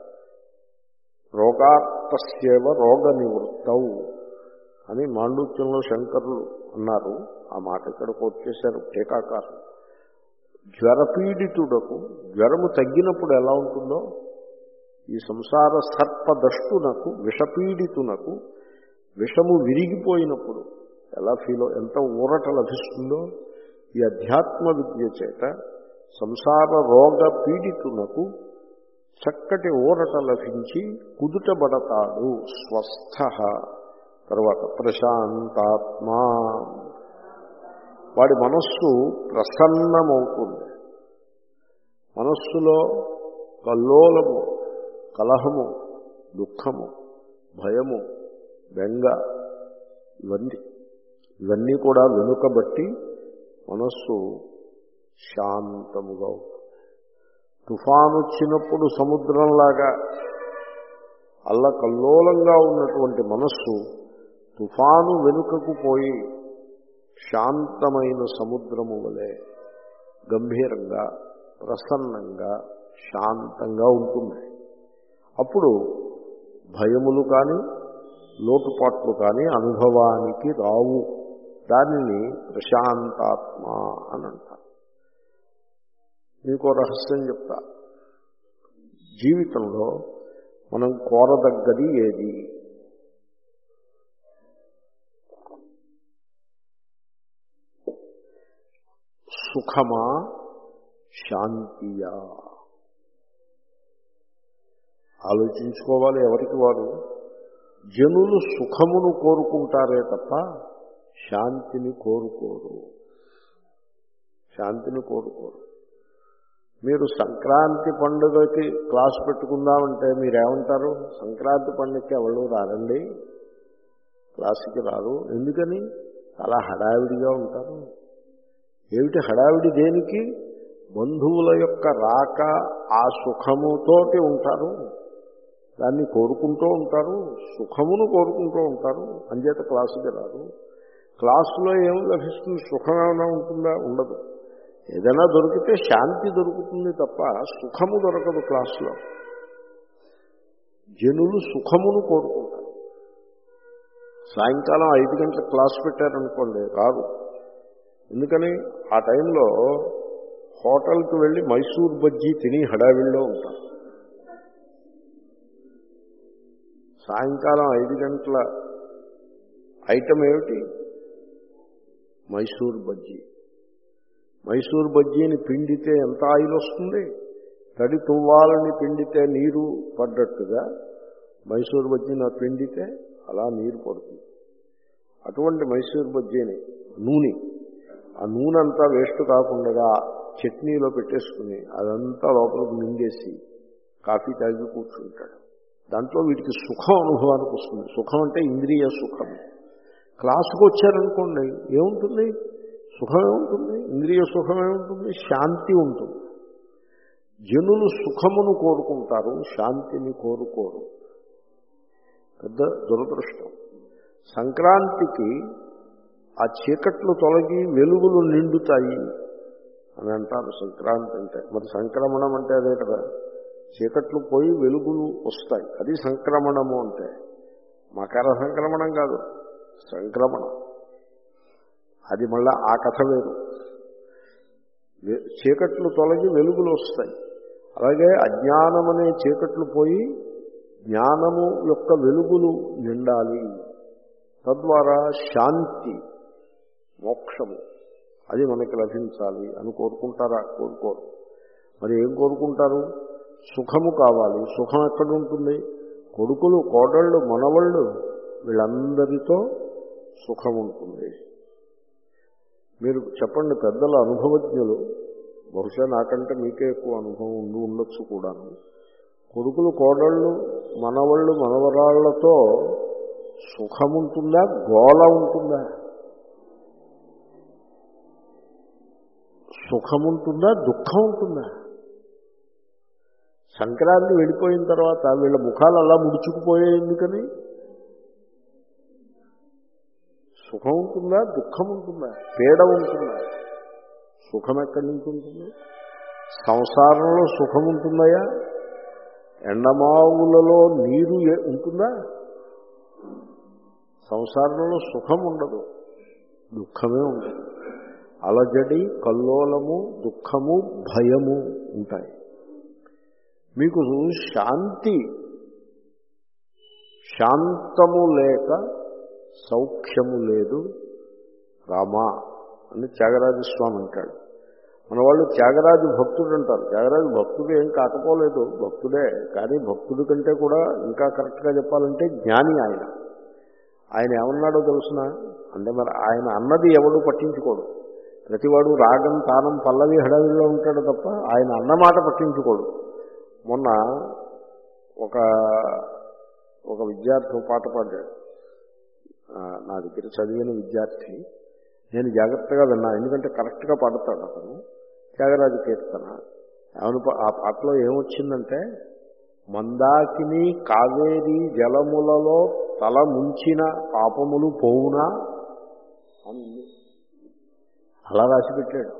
రోగార్తస్యేవ రోగ నివృత్తౌ అని మాండూక్యంలో శంకరులు అన్నారు. ఆ మాట ఇక్కడ కోట్ చేశారు టీకాకారులు. జ్వరపీడితుడకు జ్వరము తగ్గినప్పుడు ఎలా ఉంటుందో, ఈ సంసార సర్పదష్టునకు విషపీడితునకు విషము విరిగిపోయినప్పుడు ఎలా ఫీలో ఎంత ఊరట లభిస్తుందో, ఈ అధ్యాత్మ విద్య చేత సంసార రోగ పీడితునకు చక్కటి ఊరట లభించి కుదుటబడతాడు. స్వస్థ. తర్వాత ప్రశాంతాత్మా, వాడి మనస్సు ప్రసన్నమవుతుంది. మనస్సులో కల్లోలము, కలహము, దుఃఖము, భయము, బెంగ ఇవన్నీ ఇవన్నీ కూడా వెనుకబట్టి మనస్సు శాంతముగా ఉంటుంది. తుఫాను వచ్చినప్పుడు సముద్రంలాగా అల్లకల్లోలంగా ఉన్నటువంటి మనస్సు తుఫాను వెనుకకు పోయి శాంతమైన సముద్రము వలె గంభీరంగా, ప్రసన్నంగా, శాంతంగా ఉంటుంది. అప్పుడు భయములు కానీ లోటుపాట్లు కానీ అనుభవానికి రావు. దానిని ప్రశాంతాత్మ అని అంటారు. మీకు రహస్యం చెప్తా. జీవితంలో మనం కోరదగ్గది ఏది? సుఖమా, శాంతియా? ఆలోచించుకోవాలి ఎవరికి వారు. జనులు సుఖమును కోరుకుంటారే తప్ప శాంతిని కోరుకోరు. శాంతిని కోరుకోరు. మీరు సంక్రాంతి పండుగకి క్లాస్ పెట్టుకుందామంటే మీరేమంటారు? సంక్రాంతి పండుగకి ఎవరు రారండి, క్లాసుకి రారు. ఎందుకని? చాలా హడావిడిగా ఉంటారు. ఏమిటి హడావిడి? దేనికి? బంధువుల యొక్క రాక ఆ సుఖముతోటి ఉంటారు, దాన్ని కోరుకుంటూ ఉంటారు, సుఖమును కోరుకుంటూ ఉంటారు. అంచేత క్లాసుకి రారు. క్లాసులో ఏమి లభిస్తుంది? సుఖం ఏమైనా ఉంటుందా? ఉండదు. ఏదైనా దొరికితే శాంతి దొరుకుతుంది తప్ప సుఖము దొరకదు క్లాసులో. జనులు సుఖమును కోరుకుంటారు. సాయంకాలం ఐదు గంటల క్లాస్ పెట్టారనుకోండి, రారు. ఎందుకని? ఆ టైంలో హోటల్కి వెళ్ళి మైసూర్ బజ్జీ తిని హడావిడిలో ఉంటారు. సాయంకాలం ఐదు గంటల ఐటమ్ ఏమిటి? మైసూర్ బజ్జీ. మైసూర్ బజ్జీని పిండితే ఎంత ఆయిల్ వస్తుంది, తడి తువ్వాలని పిండితే నీరు పడ్డట్టుగా మైసూర్ బజ్జీని పిండితే అలా నీరు పడుతుంది. అటువంటి మైసూర్ బజ్జీని నూనె, ఆ నూనె అంతా వేస్ట్ కాకుండా చట్నీలో పెట్టేసుకుని అదంతా లోపలికి మింగేసి కాఫీ తాగి కూర్చుంటాడు. దాంట్లో వీటికి సుఖం అనుభవానికి వస్తుంది. సుఖం అంటే ఇంద్రియ సుఖం. క్లాసుకు వచ్చారనుకోండి, ఏముంటుంది? సుఖం ఏముంటుంది? ఇంద్రియ సుఖం ఏముంటుంది? శాంతి ఉంటుంది. జనులు సుఖమును కోరుకుంటారు, శాంతిని కోరుకోరు. పెద్ద దురదృష్టం. సంక్రాంతికి ఆ చీకట్లు తొలగి వెలుగులు నిండుతాయి అని అంటారు సంక్రాంతి అంటే. మరి సంక్రమణం అంటే అదే కదా, చీకట్లు పోయి వెలుగులు వస్తాయి, అది సంక్రమణము అంటే. మకర సంక్రమణం కాదు, సంక్రమణం. అది మళ్ళా ఆ కథ వేరు. చీకట్లు తొలగి వెలుగులు వస్తాయి. అలాగే అజ్ఞానమనే చీకట్లు పోయి జ్ఞానము యొక్క వెలుగులు నిండాలి. తద్వారా శాంతి, మోక్షము అది మనకి లభించాలి అని కోరుకుంటారా? కోరుకోరు. మరి ఏం కోరుకుంటారు? సుఖము కావాలి. సుఖం ఎక్కడ ఉంటుంది? కొడుకులు, కోడళ్ళు, మనవళ్ళు వీళ్ళందరితో సుఖం ఉంటుంది. మీరు చెప్పండి, పెద్దల అనుభవజ్ఞులు, బహుశా నాకంటే మీకే ఎక్కువ అనుభవం ఉండి ఉండొచ్చు కూడాను. కొడుకులు, కోడళ్ళు, మనవళ్ళు, మనవరాళ్లతో సుఖముంటుందా, గోళ ఉంటుందా? సుఖముంటుందా, దుఃఖం ఉంటుందా? సంక్రాంతి వెళ్ళిపోయిన తర్వాత వీళ్ళ ముఖాలు అలా ముడుచుకుపోయాయి. ఎందుకని? సుఖం ఉంటుందా, దుఃఖం ఉంటుందా, పీడ ఉంటుందా? సుఖం ఎక్కడి నుంచి ఉంటుంది? సంసారంలో సుఖం ఉంటుందయా? ఎండమావులలో నీరు ఉంటుందా? సంసారంలో సుఖం ఉండదు, దుఃఖమే ఉండదు. అలజడి, కల్లోలము, దుఃఖము, భయము ఉంటాయి. మీకు శాంతి, శాంతము లేక సౌఖ్యము లేదు రామా అని త్యాగరాజస్వామి అంటాడు. మన వాళ్ళు త్యాగరాజు భక్తుడు అంటారు. త్యాగరాజు భక్తుడు ఏం కాకపోలేదు, భక్తుడే. కానీ భక్తుడి కంటే కూడా ఇంకా కరెక్ట్గా చెప్పాలంటే జ్ఞాని ఆయన. ఆయన ఏమన్నాడో తెలుసిన? అంటే మరి ఆయన అన్నది ఎవడు పట్టించుకోడు. ప్రతివాడు రాగం, తానం, పల్లవి, హడావిలో ఉంటాడు తప్ప ఆయన అన్నమాట పట్టించుకోడు. మొన్న ఒక ఒక విద్యార్థి పాట పాడాడు. నా దగ్గర చదివిన విద్యార్థి. నేను జాగ్రత్తగా విన్నా, ఎందుకంటే కరెక్ట్గా పాడతాడు అతను. త్యాగరాజు కీర్తన. అవును, ఆ పాటలో ఏమొచ్చిందంటే, మందాకిని కావేరి జలములలో తల ముంచిన పాపములు పోవునా అని అలా రాసిపెట్టాడు.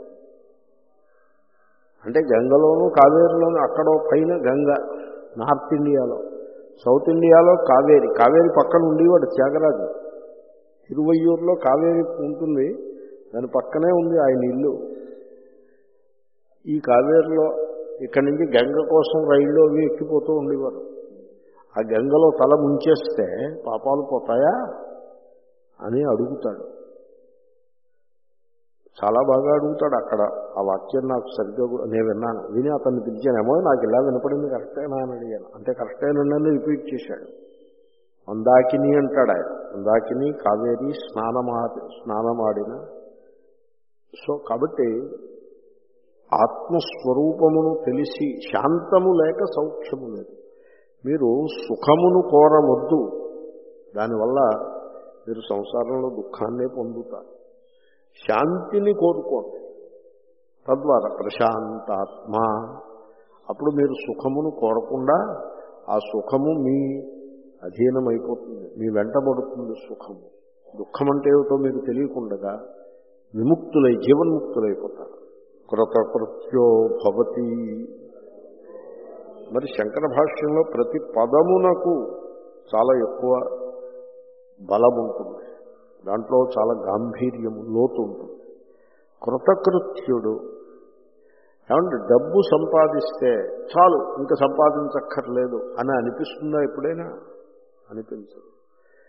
అంటే గంగలోను కావేరిలోను అక్కడో పైన గంగ నార్త్ ఇండియాలో, సౌత్ ఇండియాలో కావేరి. కావేరి పక్కన ఉండేవాడు త్యాగరాజు. తిరువయ్యూరులో కావేరి ఉంటుంది, దాని పక్కనే ఉంది ఆయన ఇల్లు. ఈ కావేరిలో ఇక్కడి నుంచి గంగ కోసం రైల్లో అవి ఎక్కిపోతూ ఉండేవారు. ఆ గంగలో తల ముంచేస్తే పాపాలు పోతాయా అని అడుగుతాడు. చాలా బాగా అడుగుతాడు. అక్కడ ఆ వాక్యం నాకు సరిగ్గా నేను విన్నాను. విని అతన్ని పిలిచానేమో, నాకు ఇలా వినపడింది, కరెక్టేనా అని అడిగాను. అంటే కరెక్టేనండి రిపీట్ చేశాడు. మందాకిని అంటాడు ఆయన. మందాకిని కావేరి స్నానమా స్నానమాడిన. సో కాబట్టి ఆత్మస్వరూపమును తెలిసి శాంతము లేక సౌఖ్యము లేదు. మీరు సుఖమును కోరవద్దు, దానివల్ల మీరు సంసారంలో దుఃఖాన్నే పొందుతారు. శాంతిని కోరుకోండి, తద్వారా ప్రశాంతాత్మ. అప్పుడు మీరు సుఖమును కోరకుండా ఆ సుఖము మీ అధీనమైపోతుంది, మీ వెంటబడుతుంది సుఖము. దుఃఖం అంటే ఏమిటో మీకు తెలియకుండా విముక్తులై జీవన్ముక్తులైపోతారు. కృతకృత్యో భవతి. మరి శంకర భాష్యంలో ప్రతి పదమునకు చాలా ఎక్కువ బలం ఉంటుంది, దాంట్లో చాలా గాంభీర్యము, లోతు ఉంటుంది. కృతకృత్యుడు ఏమంటే డబ్బు సంపాదిస్తే చాలు, ఇంకా సంపాదించక్కర్లేదు అని అనిపిస్తుందా ఎప్పుడైనా? అనిపించదు.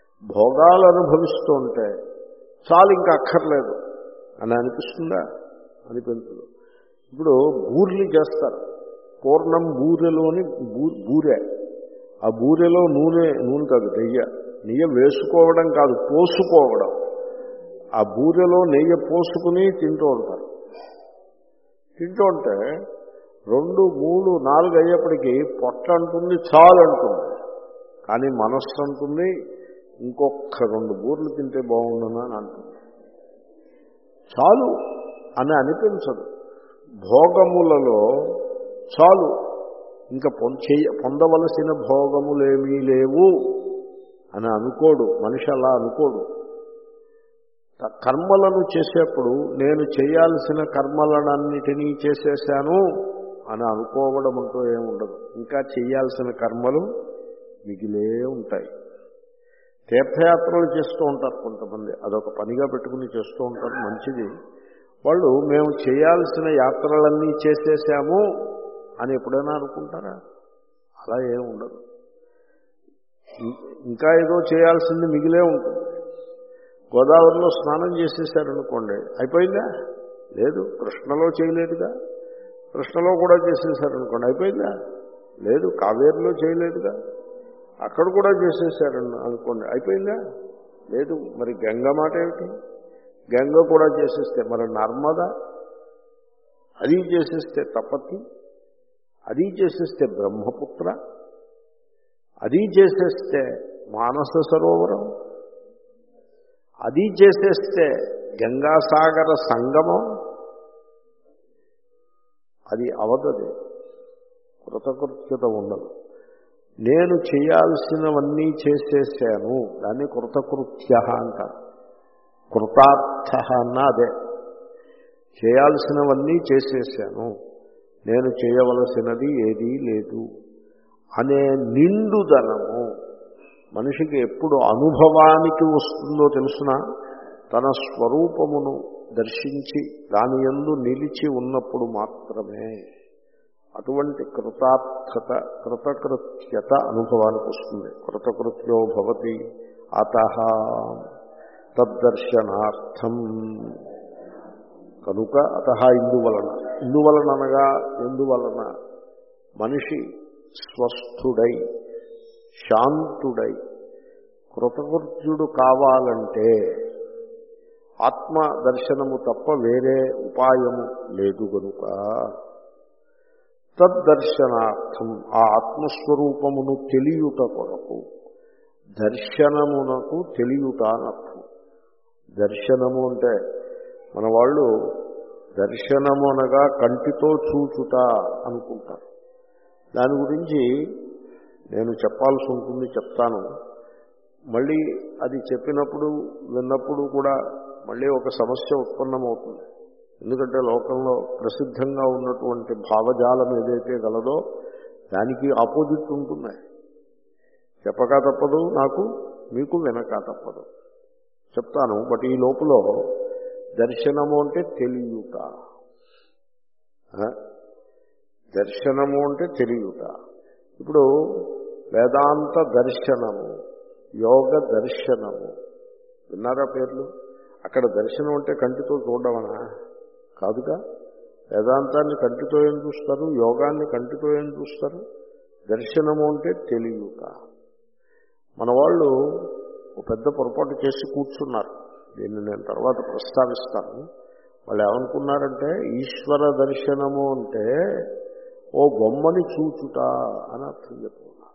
భోగాలు అనుభవిస్తూ ఉంటే చాలు ఇంకా అక్కర్లేదు అని అనిపిస్తుందా? అనిపించదు. ఇప్పుడు బూరెలు చేస్తారు, పూర్ణం బూరెలు అని బూరె, ఆ బూరెలో నూనె నూనె కాదు నెయ్యి నెయ్యి వేసుకోవడం కాదు పోసుకోవడం, ఆ బూరెలో నెయ్యి పోసుకుని తింటూ ఉంటారు. తింటూ ఉంటే రెండు మూడు నాలుగు అయ్యేప్పటికీ పొట్ట అంటుంది చాలు అంటుంది, కానీ మనస్సు అంటుంది ఇంకొక రెండు బూరెలు తింటే బాగుండను అని అంటుంది. చాలు అని అనిపించదు. భోగములలో చాలు, ఇంకా పొందవలసిన భోగములేమీ లేవు అని అనుకోడు మనిషి, అలా అనుకోడు. కర్మలను చేసేప్పుడు నేను చేయాల్సిన కర్మలనన్నిటినీ చేసేసాను అని అనుకోవడం అంటూ ఏముండదు. ఇంకా చేయాల్సిన కర్మలు మిగిలే ఉంటాయి. తీర్థయాత్రలు చేస్తూ ఉంటారు కొంతమంది, అదొక పనిగా పెట్టుకుని చేస్తూ ఉంటారు, మంచిది. వాళ్ళు మేము చేయాల్సిన యాత్రలన్నీ చేసేసాము అని ఎప్పుడైనా అనుకుంటారా? అలా ఏమి ఉండదు. ఇంకా ఏదో చేయాల్సింది మిగిలే ఉంటుంది. గోదావరిలో స్నానం చేసేసారనుకోండి, అయిపోయిందా? లేదు. కృష్ణలో చేయలేదుగా, కృష్ణలో కూడా చేసేసారనుకోండి, అయిపోయిందా? లేదు. కావేరిలో చేయలేదుగా, అక్కడ కూడా చేసేసారని అనుకోండి, అయిపోయిందా? లేదు. మరి గంగ మాట ఏమిటి? గంగ కూడా చేసేస్తే మరి నర్మద, అది చేసేస్తే తపతి, అది చేసేస్తే బ్రహ్మపుత్ర, అది చేసేస్తే మానస సరోవరం, అది చేసేస్తే గంగాసాగర సంగమం, అది అవదది. కృతకృత్యత ఉండదు. నేను చేయాల్సినవన్నీ చేసేసాను, దాన్ని కృతకృత్య అంటారు. కృతార్థ అన్న అదే. చేయాల్సినవన్నీ చేసేసాను, నేను చేయవలసినది ఏదీ లేదు అనే నిండుదనము మనిషికి ఎప్పుడు అనుభవానికి వస్తుందో తెలుసునా? తన స్వరూపమును దర్శించి దాని యందు నిలిచి ఉన్నప్పుడు మాత్రమే అటువంటి కృతార్థత, కృతకృత్యత అనుభవానికి వస్తుంది. కృతకృత్యో భవతి అతః తద్దర్శనార్థం. కనుక అతః ఇందువలన, ఇందువలన అనగా ఎందువలన మనిషి స్వస్థుడై శాంతుడై కృతకృత్యుడు కావాలంటే ఆత్మ దర్శనము తప్ప వేరే ఉపాయము లేదు. కనుక తద్దర్శనార్థం, ఆ ఆత్మస్వరూపమును తెలియుట కొరకు, దర్శనమునకు తెలియుట అనర్థం. దర్శనము అంటే మన వాళ్ళు దర్శనము అనగా కంటితో చూచుట అనుకుంటారు. దాని గురించి నేను చెప్పాల్సి ఉంటుంది, చెప్తాను. మళ్ళీ అది చెప్పినప్పుడు విన్నప్పుడు కూడా మళ్ళీ ఒక సమస్య ఉత్పన్నమవుతుంది. ఎందుకంటే లోకంలో ప్రసిద్ధంగా ఉన్నటువంటి భావజాలం ఏదైతే గలదో దానికి ఆపోజిట్ ఉంటుంది. చెప్పక తప్పదు నాకు, మీకు వినక తప్పదు. చెప్తాను. బట్ ఈ లోపల దర్శనము అంటే తెలియుట, దర్శనము అంటే తెలియుట. ఇప్పుడు వేదాంత దర్శనము, యోగ దర్శనము విన్నారా పేర్లు? అక్కడ దర్శనం అంటే కంటితో చూడమనా? కాదుగా. వేదాంతాన్ని కంటితో ఏం చూస్తారు, యోగాన్ని కంటితో ఏం చూస్తారు? దర్శనము అంటే తెలియుట. మన వాళ్ళు ఒక పెద్ద పొరపాటు చేసి కూర్చున్నారు. దీన్ని నేను తర్వాత ప్రస్తావిస్తాను. వాళ్ళు ఏమనుకున్నారంటే ఈశ్వర దర్శనము అంటే ఓ బొమ్మని చూచుట అని అర్థం చెప్పుకున్నారు.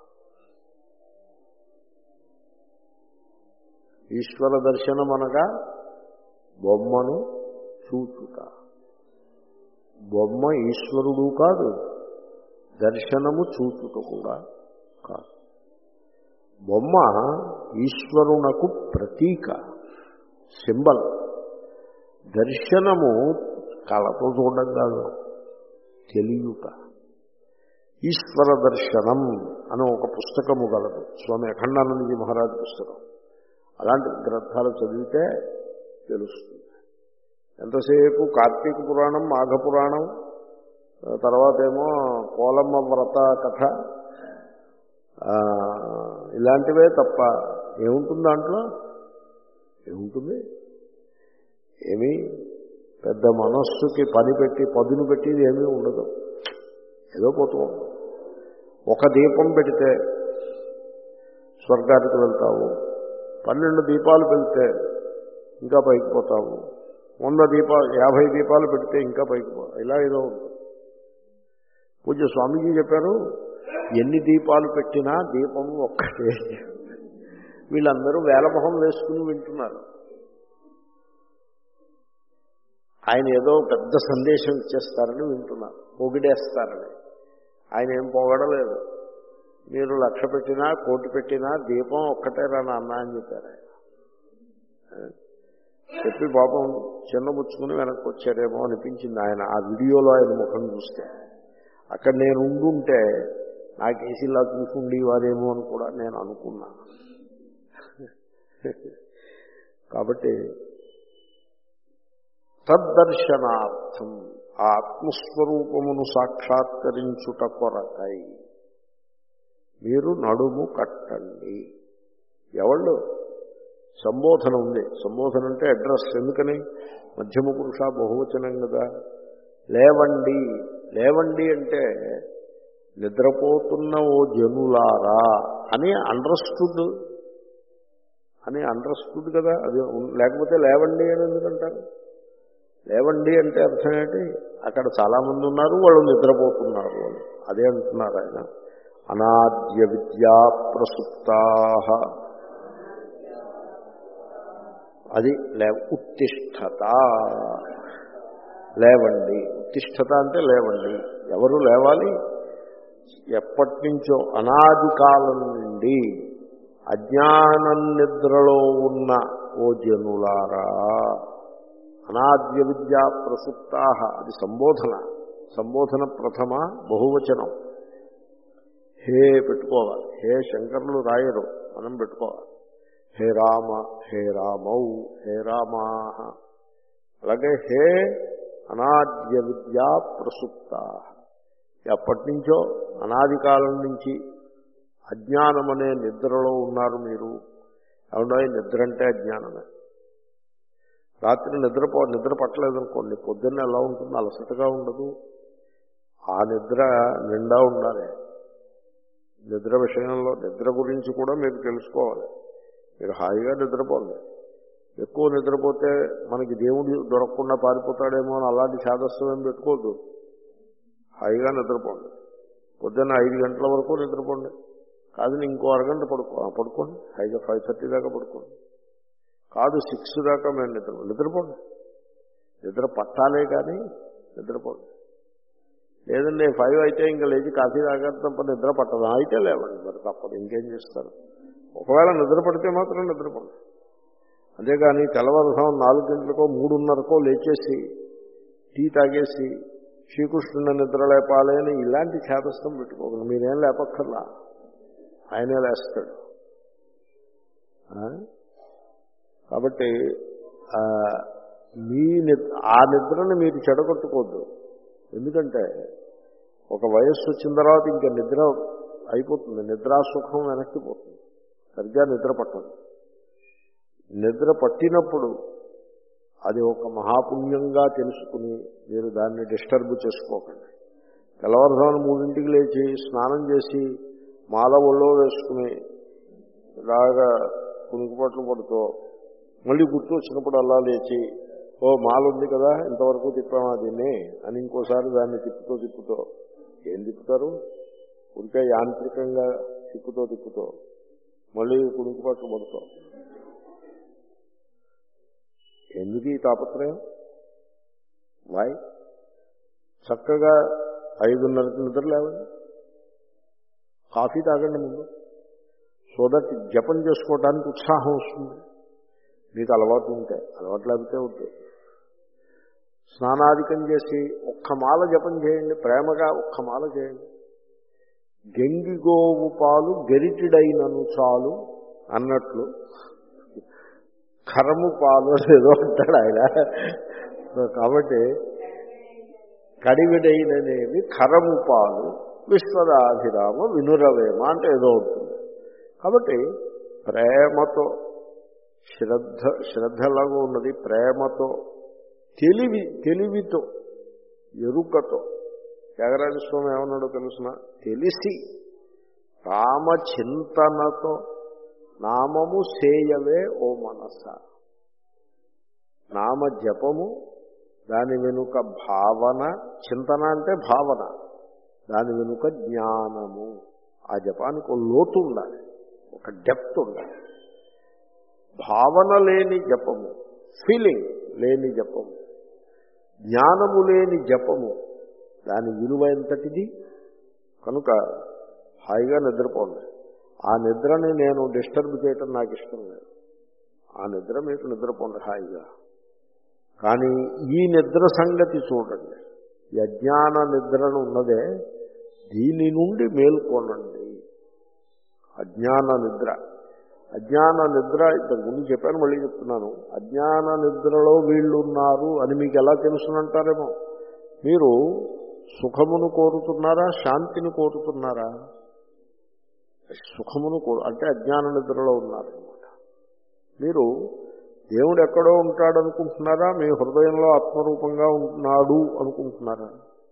ఈశ్వర దర్శనం అనగా బొమ్మను చూచుట. బొమ్మ ఈశ్వరుడు కాదు, దర్శనము చూచుట కూడా కాదు. బొమ్మ ఈశ్వరునకు ప్రతీక, సింబల్. దర్శనము కళతో చూడడం కాదు, తెలియుట. ఈశ్వర దర్శనం అని ఒక పుస్తకము గలదు, స్వామి అఖండానందజీ మహారాజ్ పుస్తకం. అలాంటి గ్రంథాలు చదివితే తెలుస్తుంది. ఎంతసేపు కార్తీక పురాణం, మాఘ పురాణం, తర్వాత ఏమో కోలమ్మ వ్రత కథ, ఇలాంటివే తప్ప ఏముంటుంది దాంట్లో? ఏముంటుంది? ఏమీ పెద్ద మనస్సుకి పని పెట్టి పదును పెట్టిది ఏమీ ఉండదు, ఏదో పోతూ ఉంటుంది. ఒక దీపం పెడితే స్వర్గానికి వెళ్తావు, పన్నెండు దీపాలు పెడితే ఇంకా పైకి పోతావు, వంద దీపాలు యాభై దీపాలు పెడితే ఇంకా పైకి పోతావు, ఇలా ఏదో ఉంటుంది. పూజ్య స్వామీజీ చెప్పారు, ఎన్ని దీపాలు పెట్టినా దీపం ఒక్కటే. వీళ్ళందరూ వేలమొహం వేసుకుని వింటున్నారు. ఆయన ఏదో పెద్ద సందేశం ఇచ్చేస్తారని వింటున్నారు, పొగిడేస్తారని. ఆయన ఏం పొగడలేదు. మీరు లక్ష పెట్టినా కోటి పెట్టినా దీపం ఒక్కటే రా నాన్న అని చెప్పారు ఆయన. చెప్పి పాపం చిన్నబుచ్చుకుని వెనక్కి వచ్చారేమో అనిపించింది ఆయన ఆ వీడియోలో ఆయన ముఖం చూస్తే. అక్కడ నేను ఉండుంటే నాకు ఏసీలా చూసుండేవారేమో అని కూడా నేను అనుకున్నా. కాబట్టి తద్దర్శనార్థం ఆత్మస్వరూపమును సాక్షాత్కరించుట కొరకై మీరు నడుము కట్టండి. ఎవళ్ళు సంబోధన ఉంది, సంబోధన అంటే అడ్రస్. ఎందుకని మధ్యమ పురుష బహువచనం కదా. లేవండి, లేవండి అంటే నిద్రపోతున్న ఓ జనులారా అని అండర్స్టూడ్ అని అండర్స్టూడ్ కదా. అది లేకపోతే లేవండి అని ఎందుకంటారు? లేవండి అంటే అర్థం ఏంటి? అక్కడ చాలామంది ఉన్నారు, వాళ్ళు నిద్రపోతున్నారు అని అదే అంటున్నారు ఆయన. అనాద్య విద్యా ప్రసుప్తా, అది లే ఉత్తిష్టత, లేవండి. ఉత్తిష్టత అంటే లేవండి. ఎవరు లేవాలి? ఎప్పటి నుంచో అనాది కాలం నుండి అజ్ఞానం నిద్రలో ఉన్న ఓ జనులారా. అనాద్య విద్యా ప్రసుప్తా, అది సంబోధన. సంబోధన ప్రథమ బహువచనం. హే పెట్టుకోవాలి, హే శంకరులు రాయరు, మనం పెట్టుకోవాలి. హే రామ, హే రామౌ, హే రామా. అలాగే హే అనాద్య విద్యా ప్రసుప్తా, ఎప్పటి నుంచో అనాది కాలం నుంచి అజ్ఞానం అనే నిద్రలో ఉన్నారు మీరు. అవునా? నిద్ర అంటే అజ్ఞానమే. రాత్రి నిద్రపో నిద్ర పట్టలేదనుకోండి, పొద్దున్న ఎలా ఉంటుంది? అలసటగా ఉండదు. ఆ నిద్ర నిండా ఉండాలి. నిద్ర విషయంలో నిద్ర గురించి కూడా మీరు తెలుసుకోవాలి. మీరు హాయిగా నిద్రపోండి. ఎక్కువ నిద్రపోతే మనకి దేవుడు దొరకకుండా పారిపోతాడేమో అని అలాంటి శాదస్తం ఏం పెట్టుకోవద్దు. హాయిగా నిద్రపోండి. పొద్దున్న ఐదు గంటల వరకు నిద్రపోండి. కాదు ఇంకో అరగంట పడుకో పడుకోండి హాయిగా ఫైవ్ థర్టీ దాకా పడుకోండి. కాదు సిక్స్ దాకా మేము నిద్ర నిద్రపోండి. నిద్ర పట్టాలే కానీ నిద్రపోండి. లేదండి ఫైవ్ అయితే ఇంకా లేచి కాఫీ తాగారు తప్ప నిద్ర పట్టదు అయితే లేవండి, మరి తప్పదు, ఇంకేం చేస్తారు. ఒకవేళ నిద్ర పడితే మాత్రం నిద్రపోండి. అంతేగాని తెల్లవారుజామున నాలుగు గంటలకో మూడున్నరకో లేచేసి టీ తాగేసి శ్రీకృష్ణుని నిద్ర లేపాలి అని ఇలాంటి చేతస్థం పెట్టుకోకండి. మీరేం లేపక్కర్లా, ఆయనే లేస్తాడు. కాబట్టి మీ ఆ నిద్రను మీరు చెడగొట్టుకోవద్దు. ఎందుకంటే ఒక వయస్సు వచ్చిన తర్వాత ఇంకా నిద్ర అయిపోతుంది, నిద్రాసుఖం వెనక్కిపోతుంది, సరిగ్గా నిద్ర పట్టదు. నిద్ర పట్టినప్పుడు అది ఒక మహాపుణ్యంగా తెలుసుకుని మీరు దాన్ని డిస్టర్బ్ చేసుకోకండి. తెల్లవారుజామున మూడింటికి లేచి స్నానం చేసి మాల ఒళ్ళో వేసుకుని ఇలాగా కునుకుపట్లు పడుతూ మళ్ళీ గుర్తు వచ్చినప్పుడు అలా లేచి ఓ మాల ఉంది కదా ఇంతవరకు తిప్పామా దీన్ని అని ఇంకోసారి దాన్ని తిప్పుతూ తిప్పుతూ ఏం తిప్పుతారు? ఉరికే యాంత్రికంగా తిప్పుతూ తిప్పుతూ మళ్ళీ కునుకుపట్లు పడుతూ ఎందుకు ఈ తాపత్రయం? వాయ్ చక్కగా ఐదున్నరకి నిద్ర లేవండి, కాఫీ తాగండి ముందు, సో దట్ జపం చేసుకోవడానికి ఉత్సాహం వస్తుంది. మీకు అలవాటు ఉంటే, అలవాటు లేకపోతే ఉంటుంది. స్నానాధికం చేసి ఒక్క మాల జపం చేయండి, ప్రేమగా ఒక్క మాల చేయండి. గెంగిగోవు పాలు గెరిటిడైనను చాలు అన్నట్లు కరము పాలు ఏదో అంటాడు ఆయన. కాబట్టి కడివిడైననేవి కరము పాలు విశ్వదాభిరామ వినురవేమ అంటే ఏదో ఉంటుంది. కాబట్టి ప్రేమతో శ్రద్ధ శ్రద్ధ ఎలాగో ఉన్నది, ప్రేమతో తెలివి తెలివితో ఎరుకతో త్యాగరాజస్వామి ఏమన్నాడో తెలుసిన తెలిసి రామచింతనతో నామము సేయవే ఓ మనస. నామ జపము, దాని వెనుక భావన, చింతన అంటే భావన, దాని వెనుక జ్ఞానము. ఆ జపానికి ఒక లోతు ఉండాలి, ఒక డెప్త్ ఉండాలి. భావన లేని జపము, ఫీలింగ్ లేని జపము, జ్ఞానము లేని జపము, దాని విలువ ఎంతటిది. కనుక హాయిగా నిద్రపోండి. ఆ నిద్రని నేను డిస్టర్బ్ చేయటం నాకు ఇష్టం లేదు. ఆ నిద్ర మీకు నిద్రపోండి హాయిగా. కానీ ఈ నిద్ర సంగతి చూడండి. ఈ అజ్ఞాన నిద్రను ఉన్నదే, దీని నుండి మేల్కొనండి. అజ్ఞాన నిద్ర అజ్ఞాన నిద్ర ఇంతకు ముందు చెప్పాను, మళ్ళీ చెప్తున్నాను. అజ్ఞాన నిద్రలో వీళ్ళు ఉన్నారు అని మీకు ఎలా తెలుసునంటారేమో. మీరు సుఖమును కోరుతున్నారా, శాంతిని కోరుతున్నారా? సుఖమును కోరు అంటే అజ్ఞాన నిద్రలో ఉన్నారన్నమాట. మీరు దేవుడు ఎక్కడో ఉంటాడు అనుకుంటున్నారా, మీ హృదయంలో ఆత్మరూపంగా ఉన్నాడు అనుకుంటున్నారా?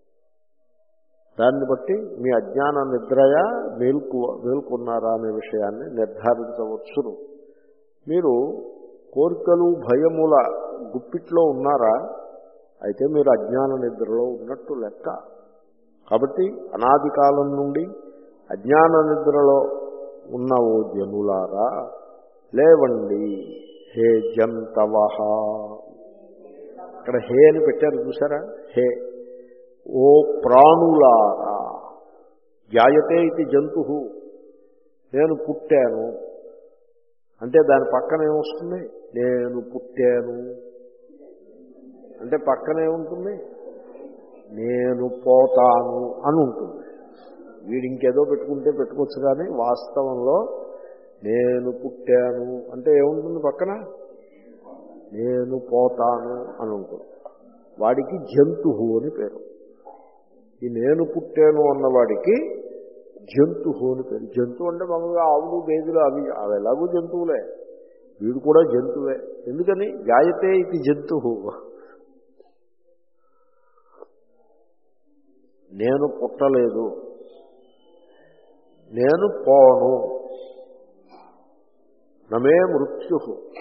దాన్ని బట్టి మీ అజ్ఞాన నిద్రయా మేల్కు మేల్కొన్నారా అనే విషయాన్ని నిర్ధారించవచ్చును. మీరు కోరికలు భయముల గుప్పిట్లో ఉన్నారా, అయితే మీరు అజ్ఞాన నిద్రలో ఉన్నట్టు లెక్క. కాబట్టి అనాది కాలం నుండి అజ్ఞాన నిద్రలో ఉన్న ఓ జనులారా లేవండి. హే జంతవః, ఇక్కడ హే అని పెట్టారు చూసారా, హే ఓ ప్రాణులారా. జాయతే ఇది జంతు, నేను పుట్టాను అంటే దాని పక్కన ఏమొస్తుంది, నేను పుట్టాను అంటే పక్కన ఏముంటుంది, నేను పోతాను అని ఉంటుంది. వీడు ఇంకేదో పెట్టుకుంటే పెట్టుకోవచ్చు, కానీ వాస్తవంలో నేను పుట్టాను అంటే ఏముంటుంది పక్కన, నేను పోతాను అని ఉంటుంది. వాడికి జంతువు అని పేరు. ఈ నేను పుట్టాను అన్నవాడికి జంతువు అని పేరు. జంతువు అంటే మామూలుగా ఆవులు గేదెలు అవి అవి ఎలాగూ జంతువులే, వీడు కూడా జంతువే. ఎందుకని జాయతే ఇది జంతువు. నేను పుట్టలేదు, నేను పోను. నమే మృత్యు,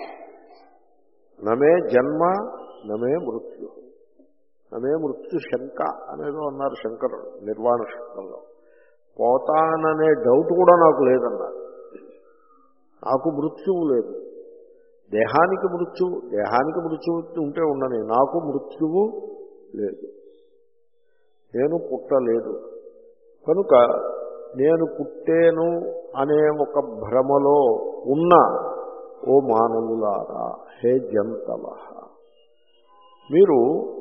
నమే జన్మ, నమే మృత్యు, నమే మృత్యు శంక అనేదో అన్నారు శంకరుడు నిర్వాణ శంకంలో. పోతాననే డౌట్ కూడా నాకు లేదన్నారు. నాకు మృత్యువు లేదు. దేహానికి మృత్యువు, దేహానికి మృత్యువు ఉంటే ఉండని, నాకు మృత్యువు లేదు. నేను పుట్టలేదు. కనుక నేను పుట్టేను అనే ఒక భ్రమలో ఉన్న ఓ మానవులారా, హే జంతవః, మీరు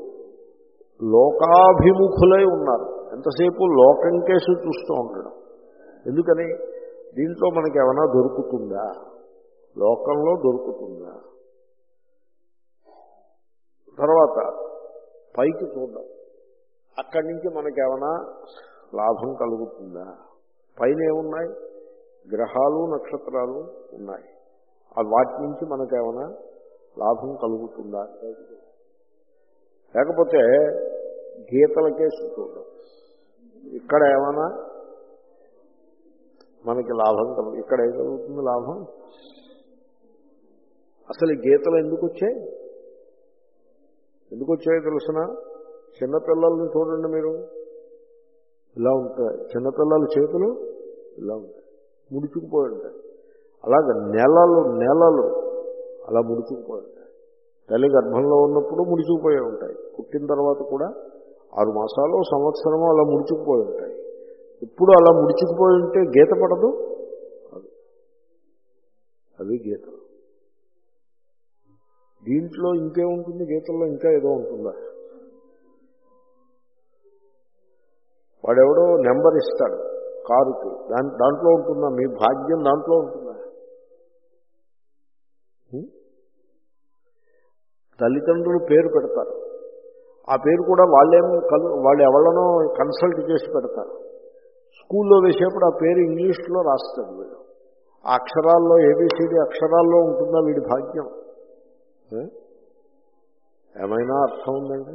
లోకాభిముఖులై ఉన్నారు. ఎంతసేపు లోకం కేసు చూస్తూ ఉండడం. ఎందుకని, దీంట్లో మనకి ఏమైనా దొరుకుతుందా, లోకంలో దొరుకుతుందా. తర్వాత పైకి చూద్దాం, అక్కడి నుంచి మనకేమైనా లాభం కలుగుతుందా. పైన ఏమున్నాయి, గ్రహాలు నక్షత్రాలు ఉన్నాయి. వాటి నుంచి మనకేమైనా లాభం కలుగుతుందా. లేకపోతే గీతలకే చూద్దాం, ఇక్కడ ఏమైనా మనకి లాభం కలుగు, ఇక్కడ ఏం కలుగుతుంది లాభం. అసలు గీతలు ఎందుకు వచ్చాయి, ఎందుకు వచ్చాయో తెలుసిన, చిన్నపిల్లల్ని చూడండి మీరు, ఇలా ఉంటాయి చిన్నపిల్లల చేతులు, ఇలా ఉంటాయి, ముడుచుకుపోయి ఉంటాయి. అలాగే నెలలు నెలలు అలా ముడుచుకుపోయి ఉంటాయి. తల్లి గర్భంలో ఉన్నప్పుడు ముడుచుకుపోయి ఉంటాయి, పుట్టిన తర్వాత కూడా ఆరు మాసాలు సంవత్సరము అలా ముడుచుకుపోయి ఉంటాయి. ఇప్పుడు అలా ముడుచుకుపోయి ఉంటే గీత పడదు, అవి గీతలు. దీంట్లో ఇంకేముంటుంది, గీతల్లో ఇంకా ఏదో ఉంటుందా. వాడెవడో నెంబర్ ఇస్తాడు కారుకి, దాని దాంట్లో ఉంటుందా, మీ భాగ్యం దాంట్లో ఉంటుందా. తల్లిదండ్రులు పేరు పెడతారు, ఆ పేరు కూడా వాళ్ళేం కలు వాళ్ళు ఎవరినో కన్సల్ట్ చేసి పెడతారు. స్కూల్లో వేసేప్పుడు ఆ పేరు ఇంగ్లీష్లో రాస్తాడు వీడు. ఆ అక్షరాల్లో ఏబిసిడి అక్షరాల్లో ఉంటుందా వీడి భాగ్యం. ఏమైనా అర్థం ఉందండి?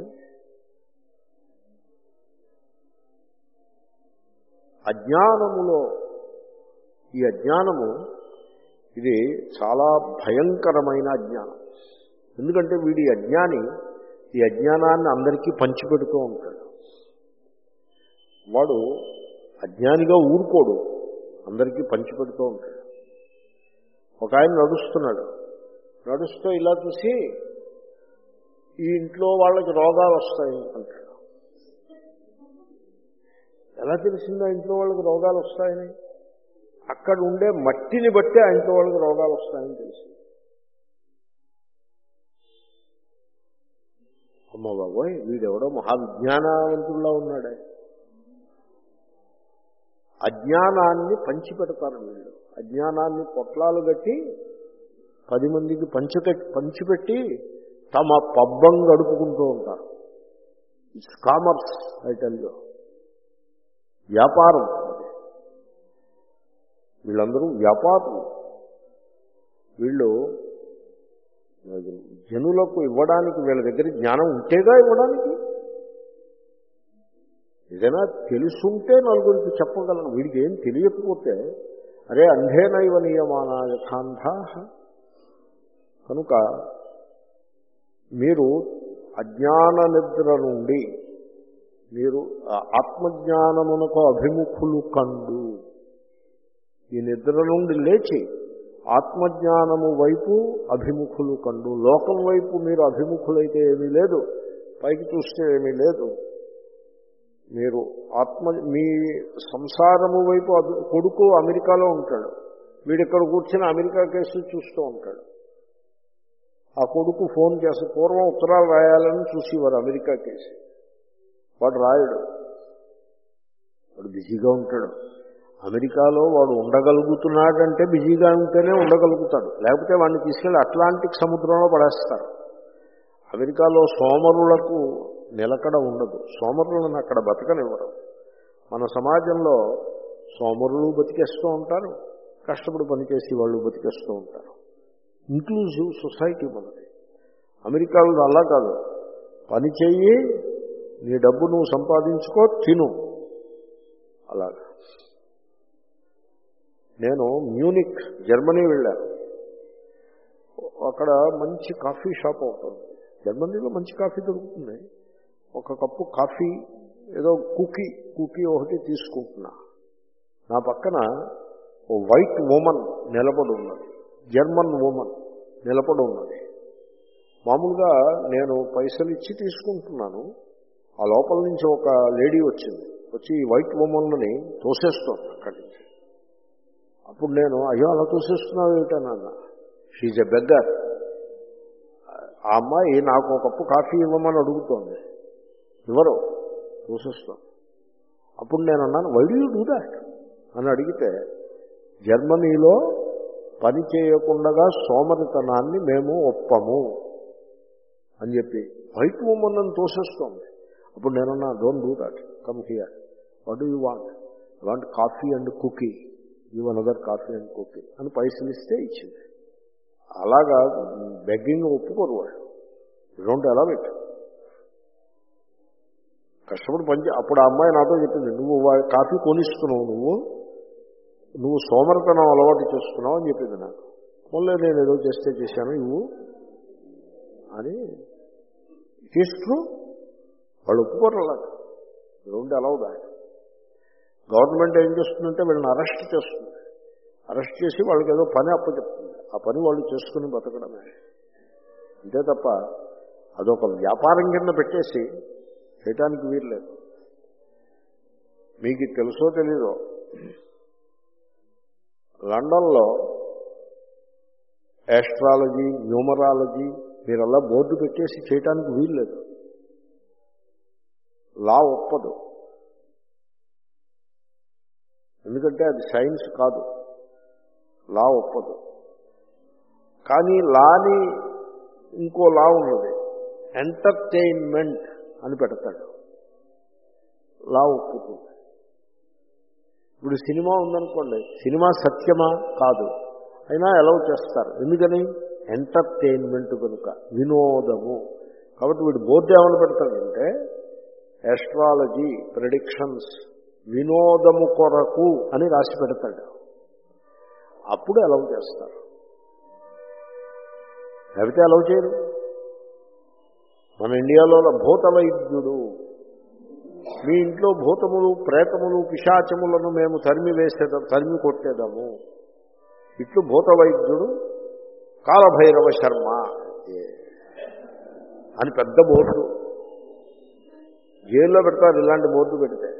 అజ్ఞానములో ఈ అజ్ఞానము ఇది చాలా భయంకరమైన అజ్ఞానం. ఎందుకంటే వీడి అజ్ఞాని ఈ అజ్ఞానాన్ని అందరికీ పంచిపెడుతూ ఉంటాడు. వాడు అజ్ఞానిగా ఊరుకోడు, అందరికీ పంచిపెడుతూ ఉంటాడు. ఒక ఆయన నడుస్తున్నాడు, నడుస్తూ ఇలా చూసి ఈ ఇంట్లో వాళ్ళకి రోగాలు వస్తాయి అంటాడు. ఎలా తెలిసిందో ఇంట్లో వాళ్ళకి రోగాలు వస్తాయని? అక్కడ ఉండే మట్టిని బట్టి ఆ ఇంట్లో వాళ్ళకి రోగాలు వస్తాయని తెలిసింది. అమ్మ బాబోయ్, వీడెవడో మహావిజ్ఞానవంతుల్లా ఉన్నాడే. అజ్ఞానాన్ని పంచిపెడతారు వీళ్ళు. అజ్ఞానాన్ని పొట్లాలు కట్టి పది మందికి పంచిపె పంచిపెట్టి తమ పబ్బం గడుపుకుంటూ ఉంటారు. It's commerce, I tell you. వ్యాపారం. వీళ్ళందరూ వ్యాపారులు. వీళ్ళు జనులకు ఇవ్వడానికి వీళ్ళ దగ్గర జ్ఞానం ఉంటేగా ఇవ్వడానికి. ఏదైనా తెలుసుంటే నలుగురికి చెప్పగలను. వీడికి ఏం తెలియకపోతే అరే అంధేనైవ నియమానా యథాంధా. కనుక మీరు అజ్ఞాన నిద్ర నుండి మీరు ఆత్మజ్ఞానమునకు అభిముఖులు కండు. ఈ నిద్ర నుండి లేచి ఆత్మజ్ఞానము వైపు అభిముఖులు కండు. లోకం వైపు మీరు అభిముఖులైతే ఏమీ లేదు, పైకి చూస్తే ఏమీ లేదు. మీరు ఆత్మ మీ సంసారము వైపు కొడుకు అమెరికాలో ఉంటాడు, వీడిక్కడ కూర్చొని అమెరికా కేసు చూస్తూ ఉంటాడు. ఆ కొడుకు ఫోన్ చేసి పూర్వం ఉత్తరాలు రాయాలని చూసేవారు అమెరికా కేసు. వాడు రాయడు, వాడు బిజీగా ఉంటాడు. అమెరికాలో వాడు ఉండగలుగుతున్నాడంటే బిజీగా ఉంటేనే ఉండగలుగుతాడు, లేకపోతే వాడిని తీసుకెళ్ళి అట్లాంటిక్ సముద్రంలో పడేస్తారు. అమెరికాలో సోమరులకు నిలకడ ఉండదు, సోమరులను అక్కడ బతకనివ్వరు. మన సమాజంలో సోమరులు బతికేస్తూ ఉంటారు, కష్టపడి పనిచేసి వాళ్ళు బతికేస్తూ ఉంటారు. ఇంక్లూజివ్ సొసైటీ మనది. అమెరికాలో అలా కాదు, పని చెయ్యి, నీ డబ్బు నువ్వు సంపాదించుకో, తిను. అలాగా. నేను మ్యూనిక్ జర్మనీ వెళ్ళాను. అక్కడ మంచి కాఫీ షాప్ అవుతుంది. జర్మనీలో మంచి కాఫీ దొరుకుతుంది. ఒక కప్పు కాఫీ ఏదో కుకీ కుకీ ఒకటి తీసుకుంటున్నా. నా పక్కన ఓ వైట్ ఉమెన్ నిలబడి ఉన్నది, జర్మన్ ఉమెన్ నిలబడి ఉన్నది. మామూలుగా నేను పైసలు ఇచ్చి తీసుకుంటున్నాను. ఆ లోపల నుంచి ఒక లేడీ వచ్చింది, వచ్చి ఈ వైట్ ఉమెన్ని తోసేస్తోంది అక్కడి నుంచి. అప్పుడు నేను అయ్యో అలా తోసేస్తున్నావు ఏమిటనన్నా. She's a beggar. ఆ అమ్మాయి నాకు ఒక కప్పు కాఫీ ఇవ్వమని అడుగుతోంది, ఇవ్వరు, తోసేస్తాం. అప్పుడు నేను అన్నాను why do you do that అని అడిగితే, జర్మనీలో పని చేయకుండా సోమరితనాన్ని మేము ఒప్పము అని చెప్పి వైట్ ఉమెన్ అని తోసేస్తోంది. అప్పుడు నేనన్నా don't do that, come here, what do you want? I want coffee and cookie, give another coffee and cookie అని పైసలు ఇస్తే ఇచ్చింది. అలాగా బెగ్గింగ్ ఒప్పుకోరు వాళ్ళు. డోంట్ ఎలా పెట్టు, కష్టపడి పని. అప్పుడు ఆ అమ్మాయి నాతో చెప్పింది, నువ్వు కాఫీ కొనిస్తున్నావు, నువ్వు నువ్వు సోమరితనం అలవాటు చేసుకున్నావు అని చెప్పింది నాకు. మళ్ళీ నేను ఏదో చేస్తే చేశాను ఇవ్వు అని. ఇట్ ఈస్ ట్రూ, వాళ్ళు ఒప్పుకోరు అలాగా. Don't allow that. గవర్నమెంట్ ఏం చేస్తుందంటే వీళ్ళని అరెస్ట్ చేస్తుంది, అరెస్ట్ చేసి వాళ్ళకి ఏదో పని అప్పచెప్తుంది. ఆ పని వాళ్ళు చేసుకుని బతకడమే అంతే తప్ప అదొక వ్యాపారం కింద పెట్టేసి చేయటానికి వీల్లేదు. మీకు తెలుసో తెలీదో, లండన్లో యాస్ట్రాలజీ, న్యూమరాలజీ మీరు అలా బోర్డు పెట్టేసి చేయటానికి వీల్లేదు. లా ఒప్పదు, ఎందుకంటే అది సైన్స్ కాదు, లా ఒప్పదు. కానీ లాని ఇంకో లా ఉన్నది, ఎంటర్టైన్మెంట్ అని పెడతాడు, లా ఒప్పుతుంది. ఇప్పుడు సినిమా ఉందనుకోండి, సినిమా సత్యమా కాదు, అయినా అలౌ చేస్తారు. ఎందుకని? ఎంటర్టైన్మెంట్ కనుక, వినోదము. కాబట్టి వీడు బోర్డు ఏమని పెడతాడంటే ఆస్ట్రాలజీ ప్రెడిక్షన్స్ వినోదము కొరకు అని రాసి పెడతాడు. అప్పుడు అలౌ చేస్తారు, లేకపోతే అలౌ చేయరు. మన ఇండియాలో భూత వైద్యుడు, మీ ఇంట్లో భూతములు ప్రేతములు పిశాచములను మేము తరిమి వేసేదాం తరిమి కొట్టేదాము, ఇట్లు భూత వైద్యుడు కాలభైరవ శర్మ అని పెద్ద బోర్డు జైల్లో పెడతారు. ఇలాంటి బోర్డు పెడితే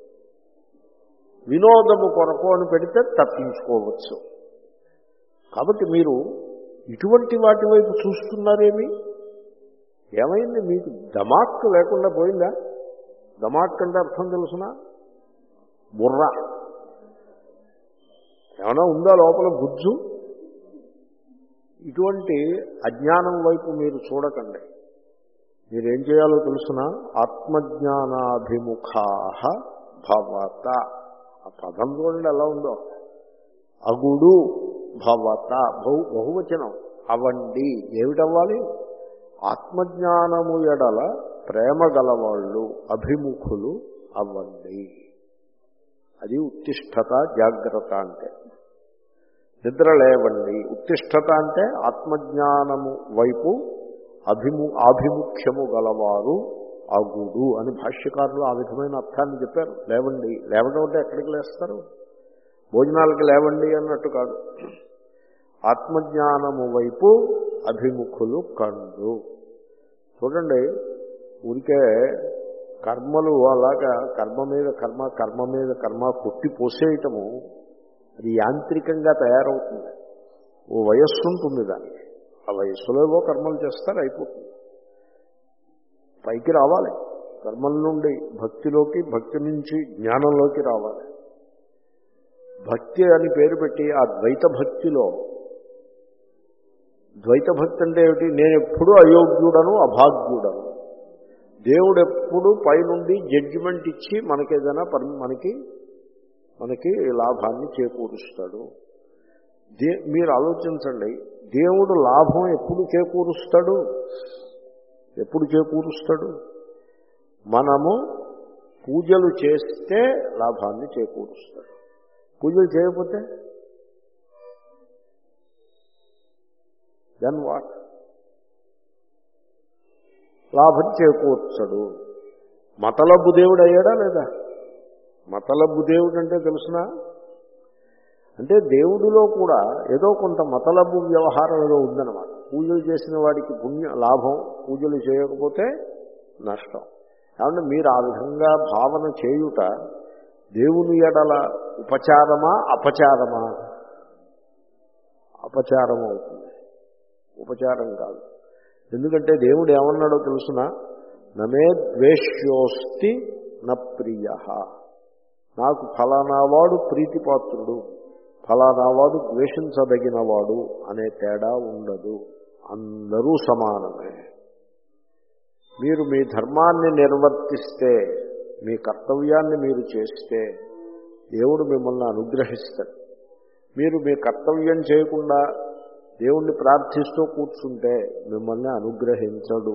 వినోదము కొరకు అని పెడితే తప్పించుకోవచ్చు. కాబట్టి మీరు ఇటువంటి వాటి వైపు చూస్తున్నారేమి? ఏమైంది? మీకు దమాక్ లేకుండా పోయిందా? దమాక్ అంటే అర్థం తెలుసునా? బుర్ర ఏమైనా ఉందా లోపల గుజ్జు? ఇటువంటి అజ్ఞానం వైపు మీరు చూడకండి. మీరేం చేయాలో తెలుసునా? ఆత్మజ్ఞానాభిముఖా భవత. ఆ పదం చూడండి ఎలా ఉందో. అగుడు భవత బహు బహువచనం అవండి. ఏమిటవ్వాలి? ఆత్మజ్ఞానము ఎడల ప్రేమ గలవాళ్ళు అభిముఖులు అవ్వండి. అది ఉత్తిష్టత జాగ్రత్త అంటే. నిద్ర లేవండి. ఉత్తిష్టత అంటే ఆత్మజ్ఞానము వైపు అభిము ఆభిముఖ్యము గలవారు అగుడు అని భాష్యకారులు ఆ విధమైన అర్థాన్ని చెప్పారు. లేవండి. లేవడం అంటే ఎక్కడికి లేస్తారు? భోజనాలకి లేవండి అన్నట్టు కాదు. ఆత్మజ్ఞానము వైపు అభిముఖులు కండు. చూడండి, ఊరికే కర్మలు అలాగా కర్మ మీద కర్మ కర్మ మీద కర్మ కొట్టి పోసేయటము అది యాంత్రికంగా తయారవుతుంది. ఓ వయస్సు ఉంటుంది దానికి. ఆ వయస్సులో ఏవో కర్మలు చేస్తారు, అయిపోతుంది. పైకి రావాలి. కర్మల నుండి భక్తిలోకి, భక్తి నుంచి జ్ఞానంలోకి రావాలి. భక్తి అని పేరు పెట్టి ఆ ద్వైత భక్తిలో, ద్వైత భక్తి అంటే ఏమిటి? నేను ఎప్పుడూ అయోగ్యుడను అభాగ్యుడను. దేవుడు ఎప్పుడు పైనుండి జడ్జిమెంట్ ఇచ్చి మనకేదైనా మనకి మనకి లాభాన్ని చేకూరుస్తాడు. దే మీరు ఆలోచించండి, దేవుడు లాభం ఎప్పుడు చేకూరుస్తాడు? ఎప్పుడు చేకూరుస్తాడు? మనము పూజలు చేస్తే లాభాన్ని చేకూరుస్తాడు. పూజలు చేయకపోతే దెన్ వాట్? లాభం చేకూర్చడు. మతలబ్బు దేవుడు అయ్యాడా లేదా? మతలబ్బు దేవుడు అంటే తెలుసునా? అంటే దేవుడిలో కూడా ఏదో కొంత మతలబ్బు వ్యవహారం ఏదో ఉందన్నమాట. పూజలు చేసిన వాడికి పుణ్య లాభం, పూజలు చేయకపోతే నష్టం. కాబట్టి మీరు ఆ విధంగా భావన చేయుట దేవుని ఎడల ఉపచారమా అపచారమా? అపచారం అవుతుంది, ఉపచారం కాదు. ఎందుకంటే దేవుడు ఏమన్నాడో తెలుసునా? నమే ద్వేష్యోస్తి న ప్రియ. నాకు ఫలానావాడు ప్రీతిపాత్రుడు, ఫలానావాడు ద్వేషించదగినవాడు అనే తేడా ఉండదు. అందరూ సమానమే. మీరు మీ ధర్మాన్ని నిర్వర్తిస్తే, మీ కర్తవ్యాన్ని మీరు చేస్తే దేవుడు మిమ్మల్ని అనుగ్రహిస్తాడు. మీరు మీ కర్తవ్యం చేయకుండా దేవుణ్ణి ప్రార్థిస్తూ కూర్చుంటే మిమ్మల్ని అనుగ్రహించడు.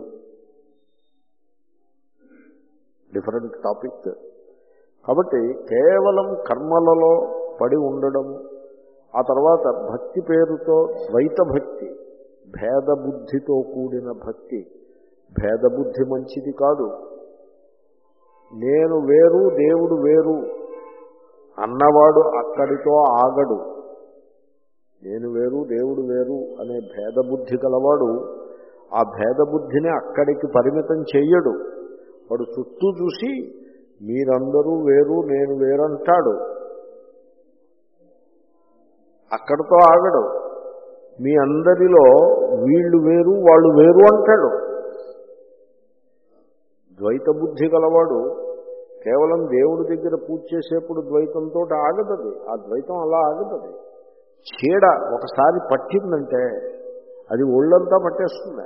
Different topic. కాబట్టి కేవలం కర్మలలో పడి ఉండడం, ఆ తర్వాత భక్తి పేరుతో ద్వైత భక్తి, భేద బుద్ధితో కూడిన భక్తి. భేద బుద్ధి మంచిది కాదు. నేను వేరు దేవుడు వేరు అన్నవాడు అక్కడితో ఆగడు. నేను వేరు దేవుడు వేరు అనే భేద బుద్ధి గలవాడు ఆ భేద బుద్ధిని అక్కడికి పరిమితం చెయ్యడు. వాడు చుట్టూ చూసి మీరందరూ వేరు నేను వేరంటాడు. అక్కడితో ఆగడు. మీ అందరిలో వీళ్ళు వేరు వాళ్ళు వేరు అంటాడు. ద్వైత బుద్ధి గలవాడు కేవలం దేవుడి దగ్గర పూజ చేసేప్పుడు ద్వైతంతో ఆగదది. ఆ ద్వైతం అలా ఆగదది. చీడ ఒకసారి పట్టిందంటే అది ఒళ్ళంతా పట్టేస్తుంది.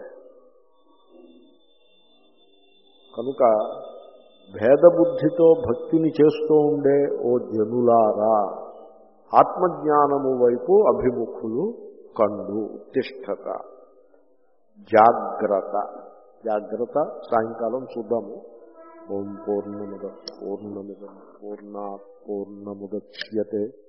కనుక భేదబుద్ధితో భక్తిని చేస్తూ ఉండే ఓ జనులారా, ఆత్మజ్ఞానము వైపు అభిముఖులు కండు. ఉత్తిష్టత, జాగ్రత్త. జాగ్రత్త. సాయంకాలం చూద్దాము. ఓం పూర్ణముద పూర్ణమిదం పూర్ణాత్ పూర్ణముద్యతే